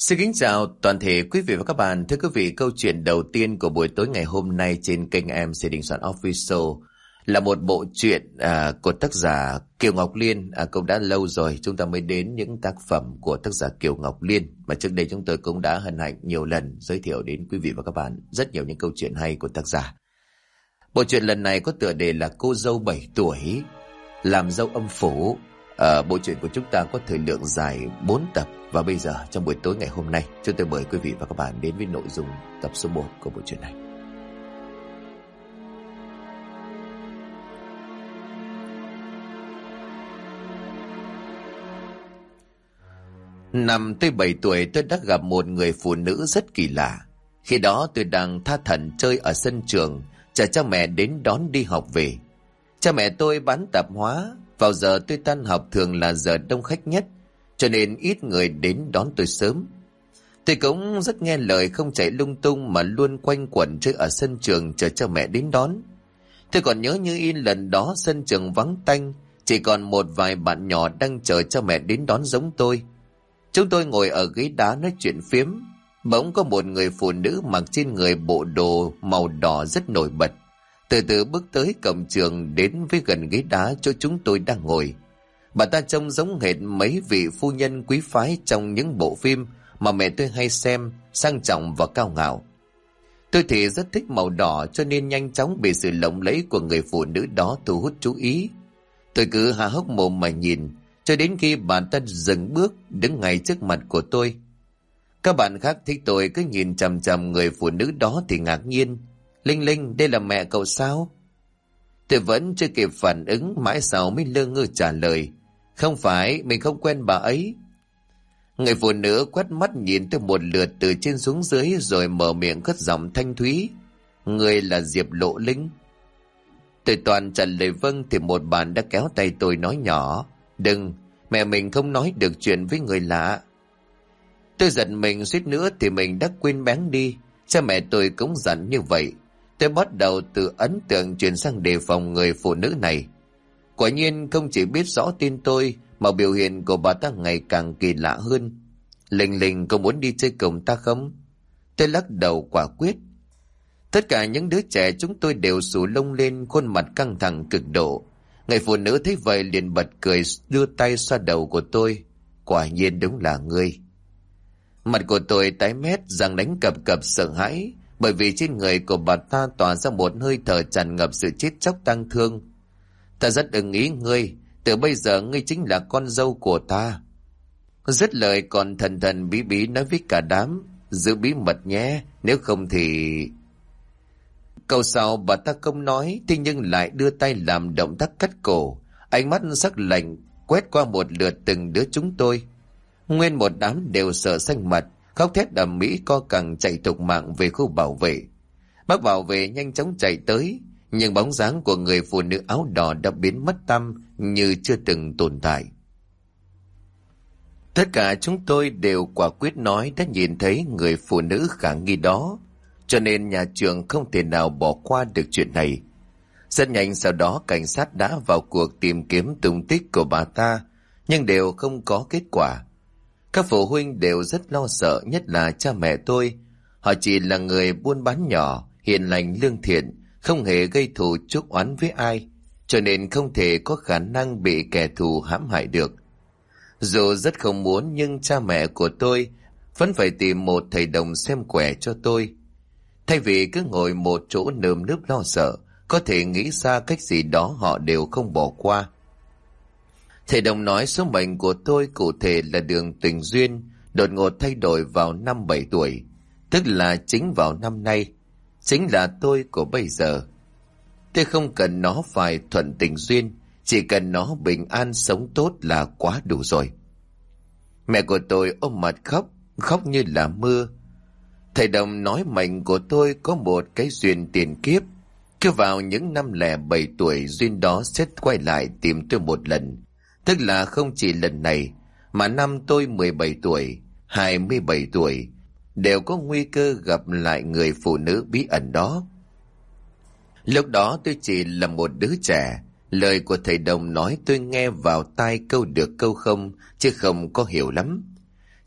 Xin kính chào toàn thể quý vị và các bạn. Thưa quý vị, câu chuyện đầu tiên của buổi tối ngày hôm nay trên kênh MC Đình Soạn Official là một bộ truyện của tác giả Kiều Ngọc Liên. Cũng đã lâu rồi chúng ta mới đến những tác phẩm của tác giả Kiều Ngọc Liên, mà trước đây chúng tôi cũng đã hân hạnh nhiều lần giới thiệu đến quý vị và các bạn rất nhiều những câu chuyện hay của tác giả. Bộ truyện lần này có tựa đề là Cô dâu 7 tuổi làm dâu âm phủ. Bộ truyện của chúng ta có thời lượng dài 4 tập. Và bây giờ trong buổi tối ngày hôm nay, chúng tôi mời quý vị và các bạn đến với nội dung tập số 1 của bộ truyện này. Năm tới 7 tuổi, tôi đã gặp một người phụ nữ rất kỳ lạ. Khi đó tôi đang tha thẩn chơi ở sân trường, chờ cha mẹ đến đón đi học về. Cha mẹ tôi bán tạp hóa, vào giờ tôi tan học thường là giờ đông khách nhất, cho nên ít người đến đón tôi sớm. Tôi cũng rất nghe lời, không chạy lung tung mà luôn quanh quẩn chơi ở sân trường chờ cha mẹ đến đón. Tôi còn nhớ như in lần đó sân trường vắng tanh, chỉ còn một vài bạn nhỏ đang chờ cha mẹ đến đón giống tôi. Chúng tôi ngồi ở ghế đá nói chuyện phiếm. Bỗng có một người phụ nữ mặc trên người bộ đồ màu đỏ rất nổi bật từ từ bước tới cổng trường, đến với gần ghế đá chỗ chúng tôi đang ngồi. Bà ta trông giống hệt mấy vị phu nhân quý phái trong những bộ phim mà mẹ tôi hay xem, sang trọng và cao ngạo. Tôi thì rất thích màu đỏ, cho nên nhanh chóng bị sự lộng lẫy của người phụ nữ đó thu hút chú ý. Tôi cứ há hốc mồm mà nhìn, cho đến khi bà ta dừng bước đứng ngay trước mặt của tôi. Các bạn khác thấy tôi cứ nhìn chằm chằm người phụ nữ đó thì ngạc nhiên. Linh Linh, đây là mẹ cậu sao? Tôi vẫn chưa kịp phản ứng, mãi sau mới lơ ngơ trả lời. Không phải, mình không quen bà ấy. Người phụ nữ quét mắt nhìn tôi một lượt từ trên xuống dưới, rồi mở miệng cất giọng thanh thúy. Người là Diệp Lộ Linh. Tôi toàn trả lời vâng thì một bạn đã kéo tay tôi nói nhỏ. Đừng, mẹ mình không nói được chuyện với người lạ. Tôi giận mình suýt nữa thì mình đã quên bén đi. Cha mẹ tôi cũng dặn như vậy. Tôi bắt đầu từ ấn tượng chuyển sang đề phòng người phụ nữ này. Quả nhiên không chỉ biết rõ tin tôi mà biểu hiện của bà ta ngày càng kỳ lạ hơn. Linh Linh, có muốn đi chơi cùng ta không? Tôi lắc đầu quả quyết. Tất cả những đứa trẻ chúng tôi đều xù lông lên, khuôn mặt căng thẳng cực độ. Người phụ nữ thấy vậy liền bật cười, đưa tay xoa đầu của tôi. Quả nhiên đúng là ngươi. Mặt của tôi tái mét, răng đánh cập cập sợ hãi, bởi vì trên người của bà ta tỏa ra một hơi thở tràn ngập sự chết chóc tang thương. Ta rất ưng ý ngươi, từ bây giờ ngươi chính là con dâu của ta. Dứt lời còn thần thần bí bí nói với cả đám, giữ bí mật nhé, nếu không thì... Câu sau bà ta không nói, thế nhưng lại đưa tay làm động tác cắt cổ, ánh mắt sắc lạnh quét qua một lượt từng đứa chúng tôi. Nguyên một đám đều sợ xanh mặt, khóc thét ầm ĩ co cẳng chạy thục mạng về khu bảo vệ. Bác bảo vệ nhanh chóng chạy tới, nhưng bóng dáng của người phụ nữ áo đỏ đã biến mất tăm như chưa từng tồn tại. Tất cả chúng tôi đều quả quyết nói đã nhìn thấy người phụ nữ khả nghi đó, cho nên nhà trường không thể nào bỏ qua được chuyện này. Rất nhanh sau đó cảnh sát đã vào cuộc tìm kiếm tung tích của bà ta, nhưng đều không có kết quả. Các phụ huynh đều rất lo sợ, nhất là cha mẹ tôi. Họ chỉ là người buôn bán nhỏ, hiền lành lương thiện, không hề gây thù chuốc oán với ai, cho nên không thể có khả năng bị kẻ thù hãm hại được. Dù rất không muốn, nhưng cha mẹ của tôi vẫn phải tìm một thầy đồng xem quẻ cho tôi. Thay vì cứ ngồi một chỗ nơm nớp lo sợ, có thể nghĩ ra cách gì đó họ đều không bỏ qua. Thầy đồng nói số mệnh của tôi cụ thể là đường tình duyên đột ngột thay đổi vào năm 7 tuổi, tức là chính vào năm nay, chính là tôi của bây giờ. Tôi không cần nó phải thuận tình duyên, chỉ cần nó bình an sống tốt là quá đủ rồi. Mẹ của tôi ôm mặt khóc, khóc như là mưa. Thầy đồng nói mệnh của tôi có một cái duyên tiền kiếp, cứ vào những năm 07 tuổi duyên đó sẽ quay lại tìm tôi một lần. Tức là không chỉ lần này, mà năm tôi 17 tuổi, 27 tuổi, đều có nguy cơ gặp lại người phụ nữ bí ẩn đó. Lúc đó tôi chỉ là một đứa trẻ, lời của thầy đồng nói tôi nghe vào tai câu được câu không, chứ không có hiểu lắm.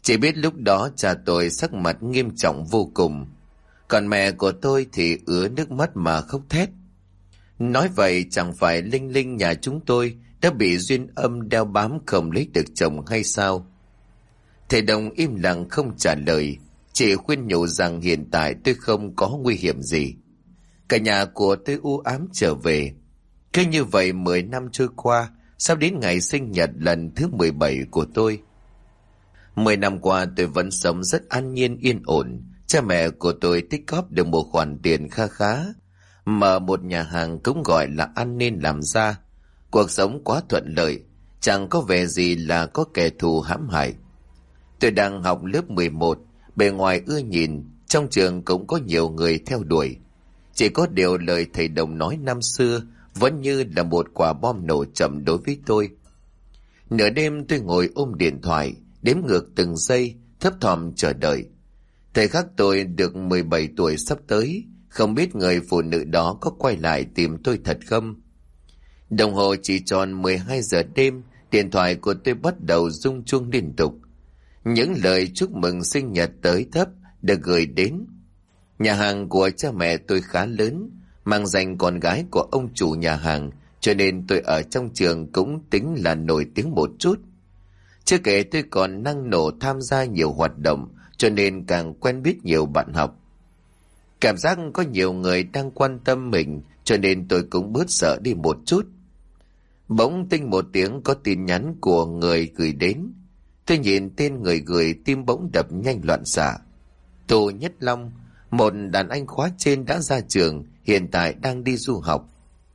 Chỉ biết lúc đó cha tôi sắc mặt nghiêm trọng vô cùng, còn mẹ của tôi thì ứa nước mắt mà khóc thét. Nói vậy chẳng phải Linh Linh nhà chúng tôi đã bị duyên âm đeo bám không lấy được chồng hay sao? Thầy Đồng im lặng không trả lời, chỉ khuyên nhủ rằng hiện tại tôi không có nguy hiểm gì. Cả nhà của tôi u ám trở về. Cứ như vậy 10 năm trôi qua, sắp đến ngày sinh nhật lần thứ 17 của tôi. 10 năm qua tôi vẫn sống rất an nhiên yên ổn. Cha mẹ của tôi tích góp được một khoản tiền kha khá, mở một nhà hàng cũng gọi là ăn nên làm ra. Cuộc sống quá thuận lợi, chẳng có vẻ gì là có kẻ thù hãm hại. Tôi đang học lớp 11, bề ngoài ưa nhìn, trong trường cũng có nhiều người theo đuổi. Chỉ có điều lời thầy Đồng nói năm xưa vẫn như là một quả bom nổ chậm đối với tôi. Nửa đêm tôi ngồi ôm điện thoại, đếm ngược từng giây, thấp thỏm chờ đợi. Thời khắc tôi được 17 tuổi sắp tới, không biết người phụ nữ đó có quay lại tìm tôi thật không? Đồng hồ chỉ tròn 12 giờ đêm, điện thoại của tôi bắt đầu rung chuông liên tục. Những lời chúc mừng sinh nhật tới thấp được gửi đến. Nhà hàng của cha mẹ tôi khá lớn, mang danh con gái của ông chủ nhà hàng, cho nên tôi ở trong trường cũng tính là nổi tiếng một chút. Chưa kể tôi còn năng nổ tham gia nhiều hoạt động, cho nên càng quen biết nhiều bạn học. Cảm giác có nhiều người đang quan tâm mình, cho nên tôi cũng bớt sợ đi một chút. Bỗng tinh một tiếng có tin nhắn của người gửi đến. Tôi nhìn tên người gửi, tim bỗng đập nhanh loạn xạ. Tô Nhất Long, một đàn anh khóa trên đã ra trường, hiện tại đang đi du học.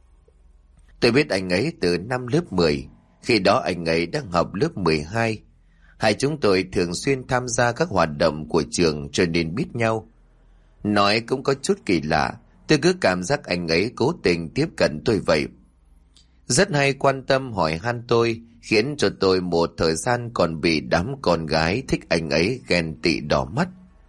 Tôi biết anh ấy từ năm lớp 10, khi đó anh ấy đang học lớp 12. Hai chúng tôi thường xuyên tham gia các hoạt động của trường cho nên biết nhau. Nói cũng có chút kỳ lạ, tôi cứ cảm giác anh ấy cố tình tiếp cận tôi vậy. Rất hay quan tâm hỏi han tôi, khiến cho tôi một thời gian còn bị đám con gái thích anh ấy ghen tị đỏ mắt.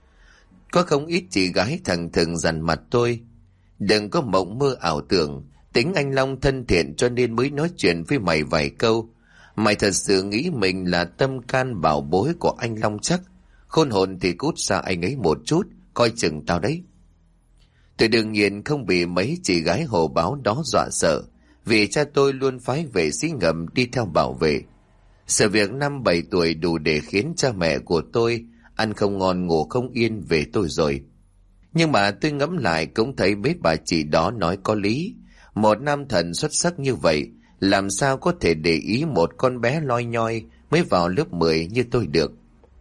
Có không ít chị gái thẳng thừng dằn mặt tôi: đừng có mộng mơ ảo tưởng, tính anh Long thân thiện cho nên mới nói chuyện với mày vài câu. Mày thật sự nghĩ mình là tâm can bảo bối của anh Long chắc? Khôn hồn thì cút xa anh ấy một chút, coi chừng tao đấy. Tôi đương nhiên không bị mấy chị gái hồ báo đó dọa sợ, vì cha tôi luôn phái vệ sĩ ngầm đi theo bảo vệ. Sự việc 5-7 tuổi đủ để khiến cha mẹ của tôi ăn không ngon ngủ không yên về tôi rồi. Nhưng mà tôi ngẫm lại cũng thấy mấy bà chị đó nói có lý. Một nam thần xuất sắc như vậy, làm sao có thể để ý một con bé loi nhoi mới vào lớp 10 như tôi được.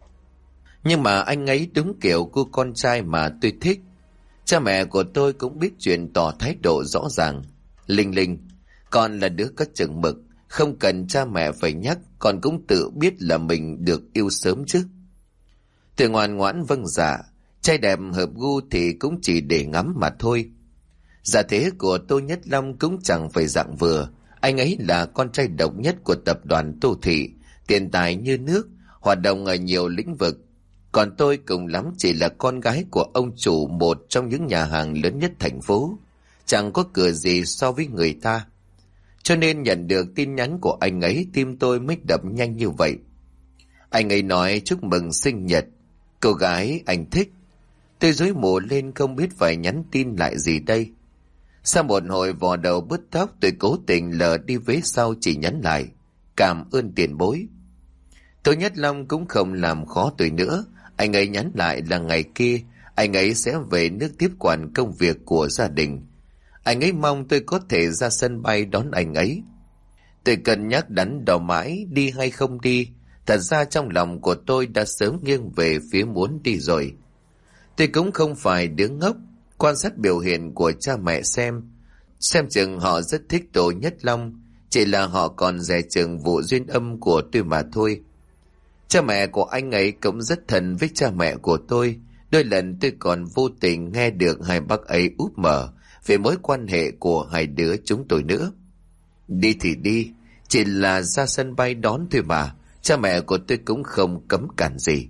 Nhưng mà anh ấy đúng kiểu cô con trai mà tôi thích. Cha mẹ của tôi cũng biết chuyện, tỏ thái độ rõ ràng: Linh Linh, con là đứa có chừng mực, không cần cha mẹ phải nhắc, con cũng tự biết là mình được yêu sớm chứ. Tôi ngoan ngoãn vâng dạ. Trai đẹp hợp gu thì cũng chỉ để ngắm mà thôi. Giả thế của Tô Nhất Long cũng chẳng phải dạng vừa. Anh ấy là con trai độc nhất của tập đoàn Tô Thị, tiền tài như nước, hoạt động ở nhiều lĩnh vực. Còn tôi cùng lắm chỉ là con gái của ông chủ một trong những nhà hàng lớn nhất thành phố, chẳng có cửa gì so với người ta. Cho nên nhận được tin nhắn của anh ấy, tim tôi mới đập nhanh như vậy. Anh ấy nói chúc mừng sinh nhật, cô gái anh thích. Tôi rối mù lên không biết phải nhắn tin lại gì đây. Sau một hồi vò đầu bứt tóc, tôi cố tình lờ đi vế sau chỉ nhắn lại: cảm ơn tiền bối. Tô Nhất Long cũng không làm khó tôi nữa. Anh ấy nhắn lại là ngày kia anh ấy sẽ về nước tiếp quản công việc của gia đình. Anh ấy mong tôi có thể ra sân bay đón anh ấy. Tôi cân nhắc đắn đo mãi đi hay không đi. Thật ra trong lòng của tôi đã sớm nghiêng về phía muốn đi rồi. Tôi cũng không phải đứa ngốc, quan sát biểu hiện của cha mẹ xem chừng họ rất thích Tô Nhất Long, chỉ là họ còn dè chừng vụ duyên âm của tôi mà thôi. Cha mẹ của anh ấy cũng rất thân với cha mẹ của tôi. Đôi lần tôi còn vô tình nghe được hai bác ấy úp mở về mối quan hệ của hai đứa chúng tôi nữa. Đi thì đi, chỉ là ra sân bay đón thôi mà, cha mẹ của tôi cũng không cấm cản gì.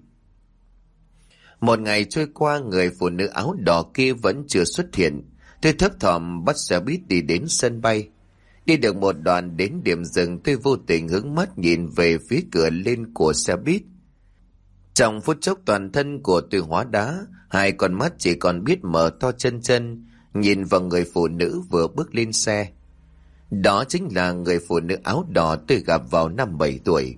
Một ngày trôi qua, người phụ nữ áo đỏ kia vẫn chưa xuất hiện. Tôi thấp thỏm bắt xe buýt đi đến sân bay. Đi được một đoạn đến điểm dừng, tôi vô tình hướng mắt nhìn về phía cửa lên của xe buýt. Trong phút chốc toàn thân của tôi hóa đá, hai con mắt chỉ còn biết mở to chân chân, nhìn vào người phụ nữ vừa bước lên xe. Đó chính là người phụ nữ áo đỏ tôi gặp vào năm 7 tuổi.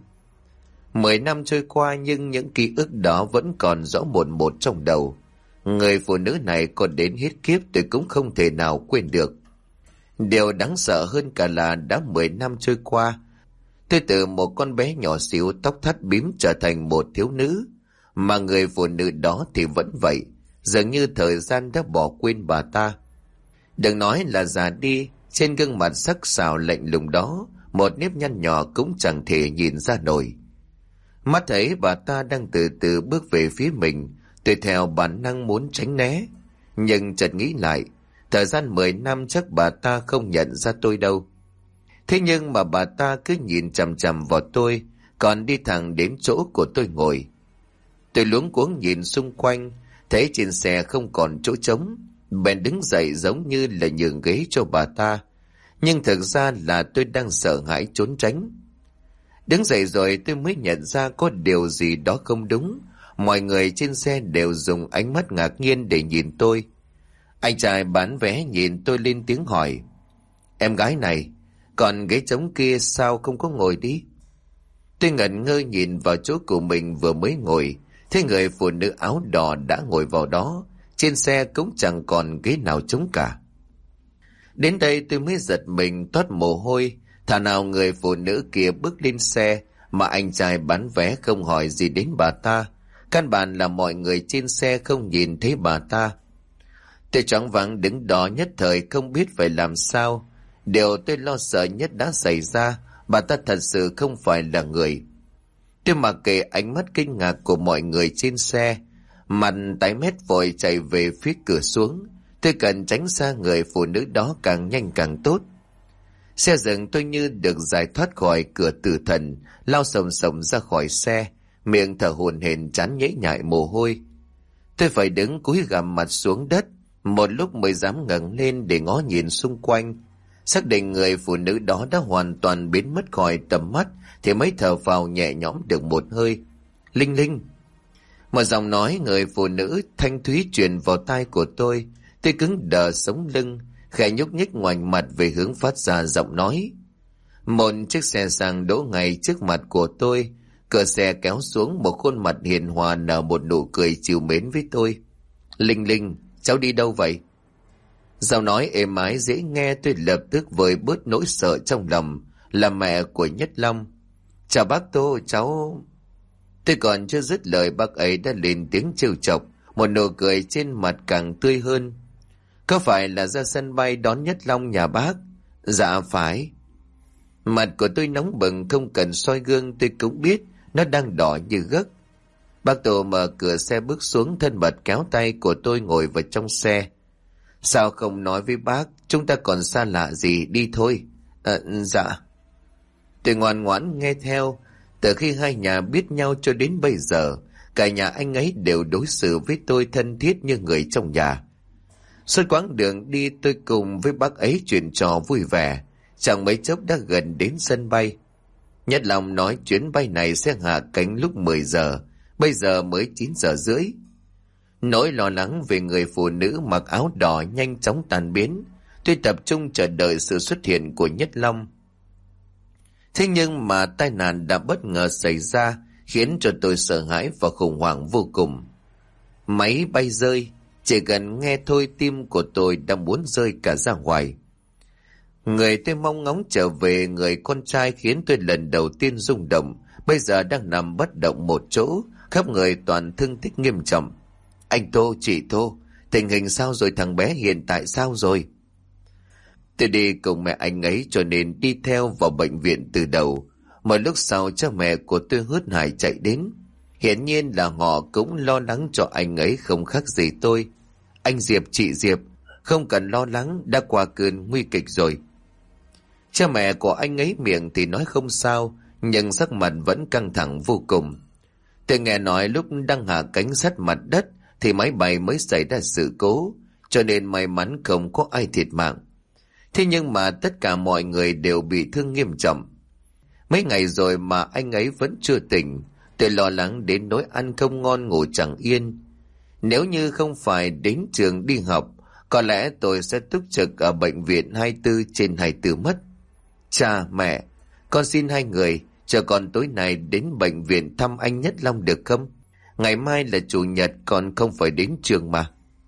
10 năm trôi qua nhưng những ký ức đó vẫn còn rõ mồn một trong đầu. Người phụ nữ này còn đến hết kiếp tôi cũng không thể nào quên được. Điều đáng sợ hơn cả là đã 10 năm trôi qua, tôi từ một con bé nhỏ xíu tóc thắt bím trở thành một thiếu nữ, mà người phụ nữ đó thì vẫn vậy, dường như thời gian đã bỏ quên bà ta. Đừng nói là già đi, trên gương mặt sắc sảo lạnh lùng đó, một nếp nhăn nhỏ cũng chẳng thể nhìn ra nổi. Mắt thấy bà ta đang từ từ bước về phía mình, tôi theo bản năng muốn tránh né, nhưng chợt nghĩ lại, thời gian 10 năm chắc bà ta không nhận ra tôi đâu. Thế nhưng mà bà ta cứ nhìn chằm chằm vào tôi, còn đi thẳng đến chỗ của tôi ngồi. Tôi luống cuống nhìn xung quanh, thấy trên xe không còn chỗ trống, bèn đứng dậy giống như là nhường ghế cho bà ta. Nhưng thực ra là tôi đang sợ hãi trốn tránh. Đứng dậy rồi tôi mới nhận ra có điều gì đó không đúng. Mọi người trên xe đều dùng ánh mắt ngạc nhiên để nhìn tôi. Anh trai bán vé nhìn tôi lên tiếng hỏi: "Em gái này, còn ghế trống kia sao không có ngồi đi?" Tôi ngẩn ngơ nhìn vào chỗ của mình vừa mới ngồi, thấy người phụ nữ áo đỏ đã ngồi vào đó. Trên xe cũng chẳng còn ghế nào trống cả. Đến đây tôi mới giật mình toát mồ hôi. Thà nào người phụ nữ kia bước lên xe mà anh trai bán vé không hỏi gì đến bà ta. Căn bản là mọi người trên xe không nhìn thấy bà ta. Tôi choáng váng đứng đó nhất thời không biết phải làm sao. Điều tôi lo sợ nhất đã xảy ra, bà ta thật sự không phải là người. Tôi mặc kệ ánh mắt kinh ngạc của mọi người trên xe, mặt tái mét vội chạy về phía cửa xuống. Tôi cần tránh xa người phụ nữ đó càng nhanh càng tốt. Xe dừng, tôi như được giải thoát khỏi cửa tử thần, lao sồng sồng ra khỏi xe, miệng thở hổn hển, trán nhễ nhại mồ hôi. Tôi phải đứng cúi gằm mặt xuống đất, một lúc mới dám ngẩng lên để ngó nhìn xung quanh. Xác định người phụ nữ đó đã hoàn toàn biến mất khỏi tầm mắt thì mới thở phào nhẹ nhõm được một hơi. "Linh Linh." Một giọng nói người phụ nữ thanh thúy truyền vào tai của tôi. Tôi cứng đờ sống lưng, khẽ nhúc nhích ngoảnh mặt về hướng phát ra giọng nói. Một chiếc xe sang đỗ ngay trước mặt của tôi. Cửa xe kéo xuống, một khuôn mặt hiền hòa nở một nụ cười trìu mến với tôi. "Linh Linh, cháu đi đâu vậy?" Giọng nói êm ái dễ nghe, tôi lập tức vơi bớt nỗi sợ trong lòng, là mẹ của Nhất Long. "Chào bác Tô, cháu..." Tôi còn chưa dứt lời, bác ấy đã lên tiếng trêu chọc, một nụ cười trên mặt càng tươi hơn. "Có phải là ra sân bay đón Nhất Long nhà bác?" "Dạ phải." Mặt của tôi nóng bừng, không cần soi gương tôi cũng biết nó đang đỏ như gấc. Bác Tô mở cửa xe bước xuống, thân mật kéo tay của tôi ngồi vào trong xe. "Sao không nói với bác, chúng ta còn xa lạ gì, đi thôi." Dạ." Tôi ngoan ngoãn nghe theo. Từ khi hai nhà biết nhau cho đến bây giờ, cả nhà anh ấy đều đối xử với tôi thân thiết như người trong nhà. Suốt quãng đường đi tôi cùng với bác ấy chuyện trò vui vẻ, chẳng mấy chốc đã gần đến sân bay. Nhất Long nói chuyến bay này sẽ hạ cánh lúc 10 giờ, bây giờ mới 9 giờ rưỡi. Nỗi lo lắng về người phụ nữ mặc áo đỏ nhanh chóng tan biến. Tôi tập trung chờ đợi sự xuất hiện của Nhất Long. Thế nhưng mà tai nạn đã bất ngờ xảy ra, khiến cho tôi sợ hãi và khủng hoảng vô cùng. Máy bay rơi, chỉ cần nghe thôi tim của tôi đã muốn rơi cả ra ngoài. Người tôi mong ngóng trở về, người con trai khiến tôi lần đầu tiên rung động, bây giờ đang nằm bất động một chỗ, khắp người toàn thương tích nghiêm trọng. "Anh Tô, chị Tô, tình hình sao rồi, thằng bé hiện tại sao rồi?" Tôi đi cùng mẹ anh ấy cho nên đi theo vào bệnh viện từ đầu. Một lúc sau cha mẹ của tôi hớt hải chạy đến. Hiển nhiên là họ cũng lo lắng cho anh ấy không khác gì tôi. "Anh Diệp, chị Diệp, không cần lo lắng, đã qua cơn nguy kịch rồi." Cha mẹ của anh ấy miệng thì nói không sao, nhưng sắc mặt vẫn căng thẳng vô cùng. Tôi nghe nói lúc đang hạ cánh sát mặt đất thì máy bay mới xảy ra sự cố, cho nên may mắn không có ai thiệt mạng. Thế nhưng mà tất cả mọi người đều bị thương nghiêm trọng. Mấy ngày rồi mà anh ấy vẫn chưa tỉnh. Tôi lo lắng đến nỗi ăn không ngon ngủ chẳng yên. Nếu như không phải đến trường đi học, có lẽ tôi sẽ túc trực ở bệnh viện 24/24 mất. Cha, mẹ, con xin hai người chờ con tối nay đến bệnh viện thăm anh Nhất Long được không? Ngày mai là chủ nhật, con không phải đến trường mà.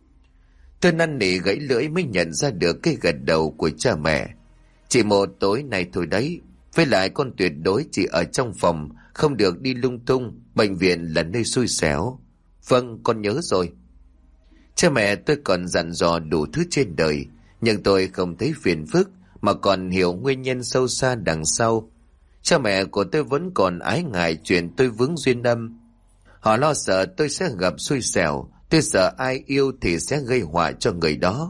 Tôi năn nỉ gãy lưỡi mới nhận ra được cái gật đầu của cha mẹ. Chỉ một tối nay thôi đấy. Với lại con tuyệt đối chỉ ở trong phòng, không được đi lung tung. Bệnh viện là nơi xui xẻo. Vâng, con nhớ rồi. Cha mẹ tôi còn dặn dò đủ thứ trên đời, nhưng tôi không thấy phiền phức mà còn hiểu nguyên nhân sâu xa đằng sau. Cha mẹ của tôi vẫn còn ái ngại chuyện tôi vướng duyên âm. Họ lo sợ tôi sẽ gặp xui xẻo. Tôi sợ ai yêu thì sẽ gây họa cho người đó.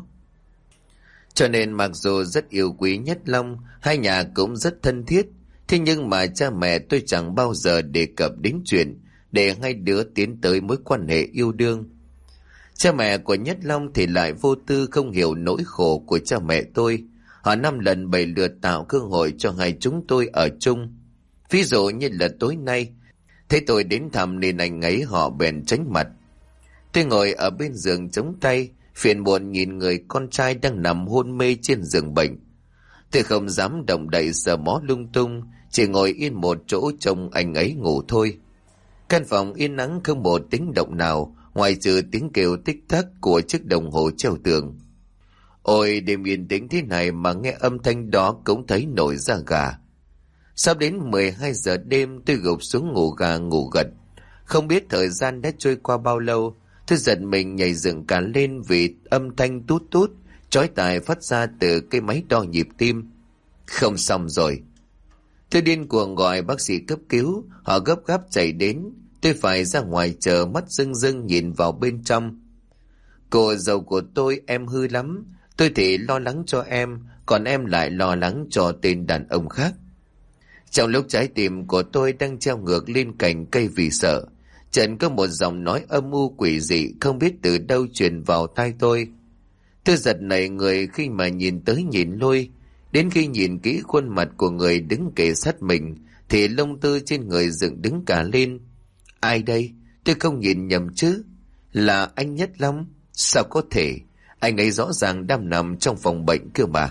Cho nên mặc dù rất yêu quý Nhất Long, hai nhà cũng rất thân thiết, thế nhưng mà cha mẹ tôi chẳng bao giờ đề cập đến chuyện để hai đứa tiến tới mối quan hệ yêu đương. Cha mẹ của Nhất Long thì lại vô tư, không hiểu nỗi khổ của cha mẹ tôi. Họ 5 lần 7 lượt tạo cơ hội cho hai chúng tôi ở chung. Ví dụ như là tối nay, thấy tôi đến thăm nên anh ấy họ bèn tránh mặt. Tôi ngồi ở bên giường chống tay, phiền muộn nhìn người con trai đang nằm hôn mê trên giường bệnh. Tôi không dám động đậy sờ mó lung tung, chỉ ngồi yên một chỗ trông anh ấy ngủ thôi. Căn phòng yên ắng không một tiếng động nào, ngoài trừ tiếng kêu tích tắc của chiếc đồng hồ treo tường. Ôi, đêm yên tĩnh thế này mà nghe âm thanh đó cũng thấy nổi da gà. Sắp đến 12 giờ đêm, tôi gục xuống ngủ gà ngủ gật. Không biết thời gian đã trôi qua bao lâu, tôi giật mình nhảy dựng cả lên vì âm thanh tút tút chói tai phát ra từ cái máy đo nhịp tim. Không xong rồi. Tôi điên cuồng gọi bác sĩ cấp cứu, họ gấp gáp chạy đến. Tôi phải ra ngoài chờ, mắt rưng rưng nhìn vào bên trong. Cô dâu của tôi, em hư lắm. Tôi thì lo lắng cho em, còn em lại lo lắng cho tên đàn ông khác. Trong lúc trái tim của tôi đang treo ngược lên cành cây vì sợ, chợt có một giọng nói âm u quỷ dị không biết từ đâu truyền vào tai tôi. Tôi giật nảy người khi mà nhìn tới nhìn lui. Đến khi nhìn kỹ khuôn mặt của người đứng kề sát mình thì lông tơ trên người dựng đứng cả lên. Ai đây? Tôi không nhìn nhầm chứ? Là anh Nhất Long. Sao có thể? Anh ấy rõ ràng đang nằm trong phòng bệnh cơ mà.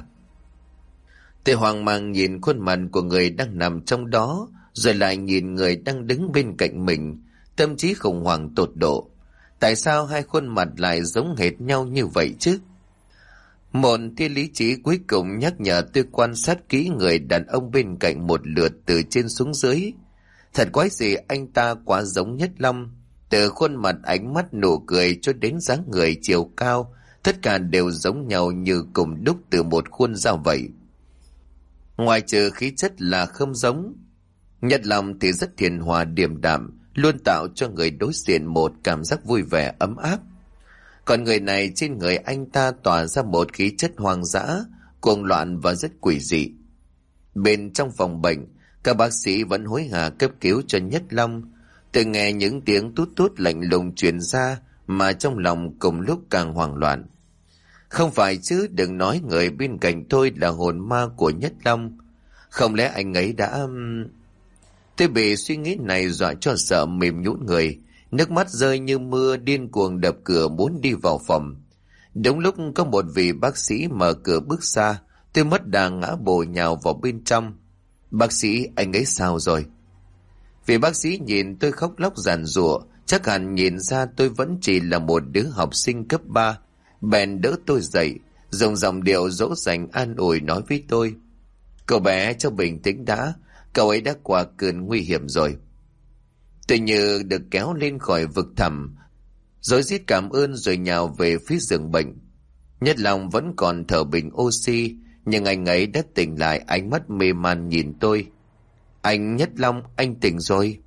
Tôi hoang mang nhìn khuôn mặt của người đang nằm trong đó, rồi lại nhìn người đang đứng bên cạnh mình, tâm trí khủng hoảng tột độ. Tại sao hai khuôn mặt lại giống hệt nhau như vậy chứ? Một tia lý trí cuối cùng nhắc nhở tôi quan sát kỹ người đàn ông bên cạnh một lượt từ trên xuống dưới. Thật quái gì, anh ta quá giống Nhất Long. Từ khuôn mặt, ánh mắt, nụ cười cho đến dáng người chiều cao, tất cả đều giống nhau như cùng đúc từ một khuôn dao vậy. Ngoài trừ khí chất là không giống. Nhất Long thì rất hiền hòa điềm đạm, luôn tạo cho người đối diện một cảm giác vui vẻ ấm áp. Còn người này, trên người anh ta tỏa ra một khí chất hoang dã, cuồng loạn và rất quỷ dị. Bên trong phòng bệnh, các bác sĩ vẫn hối hả cấp cứu cho Nhất Long. Tôi nghe những tiếng tút tút lạnh lùng truyền ra mà trong lòng cùng lúc càng hoảng loạn. Không phải chứ, đừng nói người bên cạnh tôi là hồn ma của Nhất Long. Không lẽ anh ấy đã... Tôi bị suy nghĩ này dọa cho sợ mềm nhũn người, nước mắt rơi như mưa, điên cuồng đập cửa muốn đi vào phòng. Đúng lúc có một vị bác sĩ mở cửa bước ra, tôi mất đà ngã bổ nhào vào bên trong. Bác sĩ, anh ấy sao rồi? Vị bác sĩ nhìn tôi khóc lóc giàn giụa, chắc hẳn nhìn ra tôi vẫn chỉ là một đứa học sinh cấp 3, bèn đỡ tôi dậy, dùng giọng điệu dỗ dành an ủi nói với tôi: Cậu bé cho bình tĩnh đã, cậu ấy đã qua cơn nguy hiểm rồi. Tôi như được kéo lên khỏi vực thẳm, rối rít cảm ơn rồi nhào về phía giường bệnh. Nhất Long vẫn còn thở bình oxy, nhưng anh ấy đã tỉnh lại, ánh mắt mê man nhìn tôi. Anh Nhất Long, anh tỉnh rồi.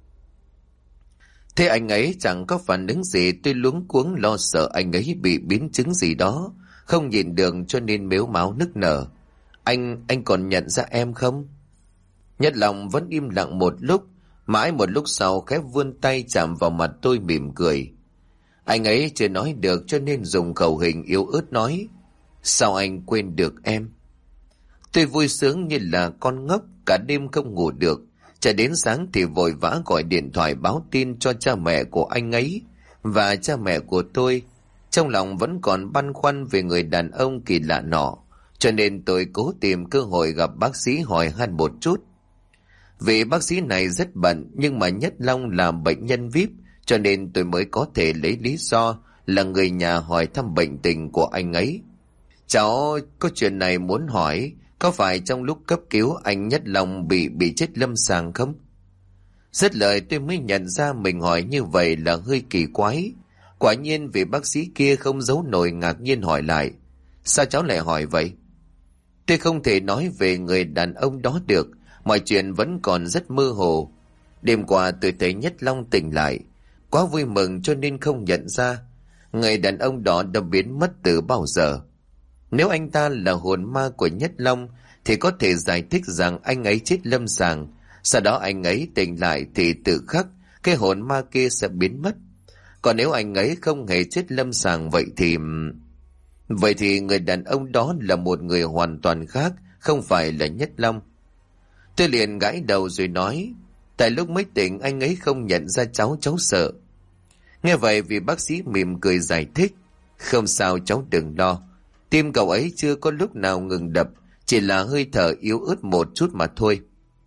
Thế anh ấy chẳng có phản ứng gì, tôi luống cuống lo sợ anh ấy bị biến chứng gì đó, không nhìn đường cho nên mếu máo nức nở. Anh còn nhận ra em không? Nhất Long vẫn im lặng một lúc, mãi một lúc sau khẽ vươn tay chạm vào mặt tôi mỉm cười. Anh ấy chưa nói được cho nên dùng khẩu hình yếu ớt nói: Sao anh quên được em? Tôi vui sướng như là con ngốc, cả đêm không ngủ được, Cho đến sáng thì vội vã gọi điện thoại báo tin cho cha mẹ của anh ấy và cha mẹ của tôi. Trong lòng vẫn còn băn khoăn về người đàn ông kỳ lạ nọ, cho nên tôi cố tìm cơ hội gặp bác sĩ hỏi han một chút. Vì bác sĩ này rất bận, nhưng mà Nhất Long là bệnh nhân VIP, cho nên tôi mới có thể lấy lý do là người nhà hỏi thăm bệnh tình của anh ấy. Cháu có chuyện này muốn hỏi, có phải trong lúc cấp cứu anh Nhất Long bị chết lâm sàng không? Dứt lời tôi mới nhận ra mình hỏi như vậy là hơi kỳ quái. Quả nhiên vị bác sĩ kia không giấu nổi ngạc nhiên hỏi lại: sao cháu lại hỏi vậy? Tôi không thể nói về người đàn ông đó được, mọi chuyện vẫn còn rất mơ hồ. Đêm qua tôi thấy Nhất Long tỉnh lại, quá vui mừng cho nên không nhận ra người đàn ông đó đã biến mất từ bao giờ. Nếu anh ta là hồn ma của Nhất Long thì có thể giải thích rằng anh ấy chết lâm sàng, sau đó anh ấy tỉnh lại thì tự khắc cái hồn ma kia sẽ biến mất. Còn nếu anh ấy không hề chết lâm sàng vậy thì người đàn ông đó là một người hoàn toàn khác, không phải là Nhất Long. Tôi liền gãi đầu rồi nói: tại lúc mới tỉnh anh ấy không nhận ra cháu sợ. Nghe vậy vì bác sĩ mỉm cười giải thích: không sao cháu đừng lo, tim cậu ấy chưa có lúc nào ngừng đập, chỉ là hơi thở yếu ớt một chút mà thôi.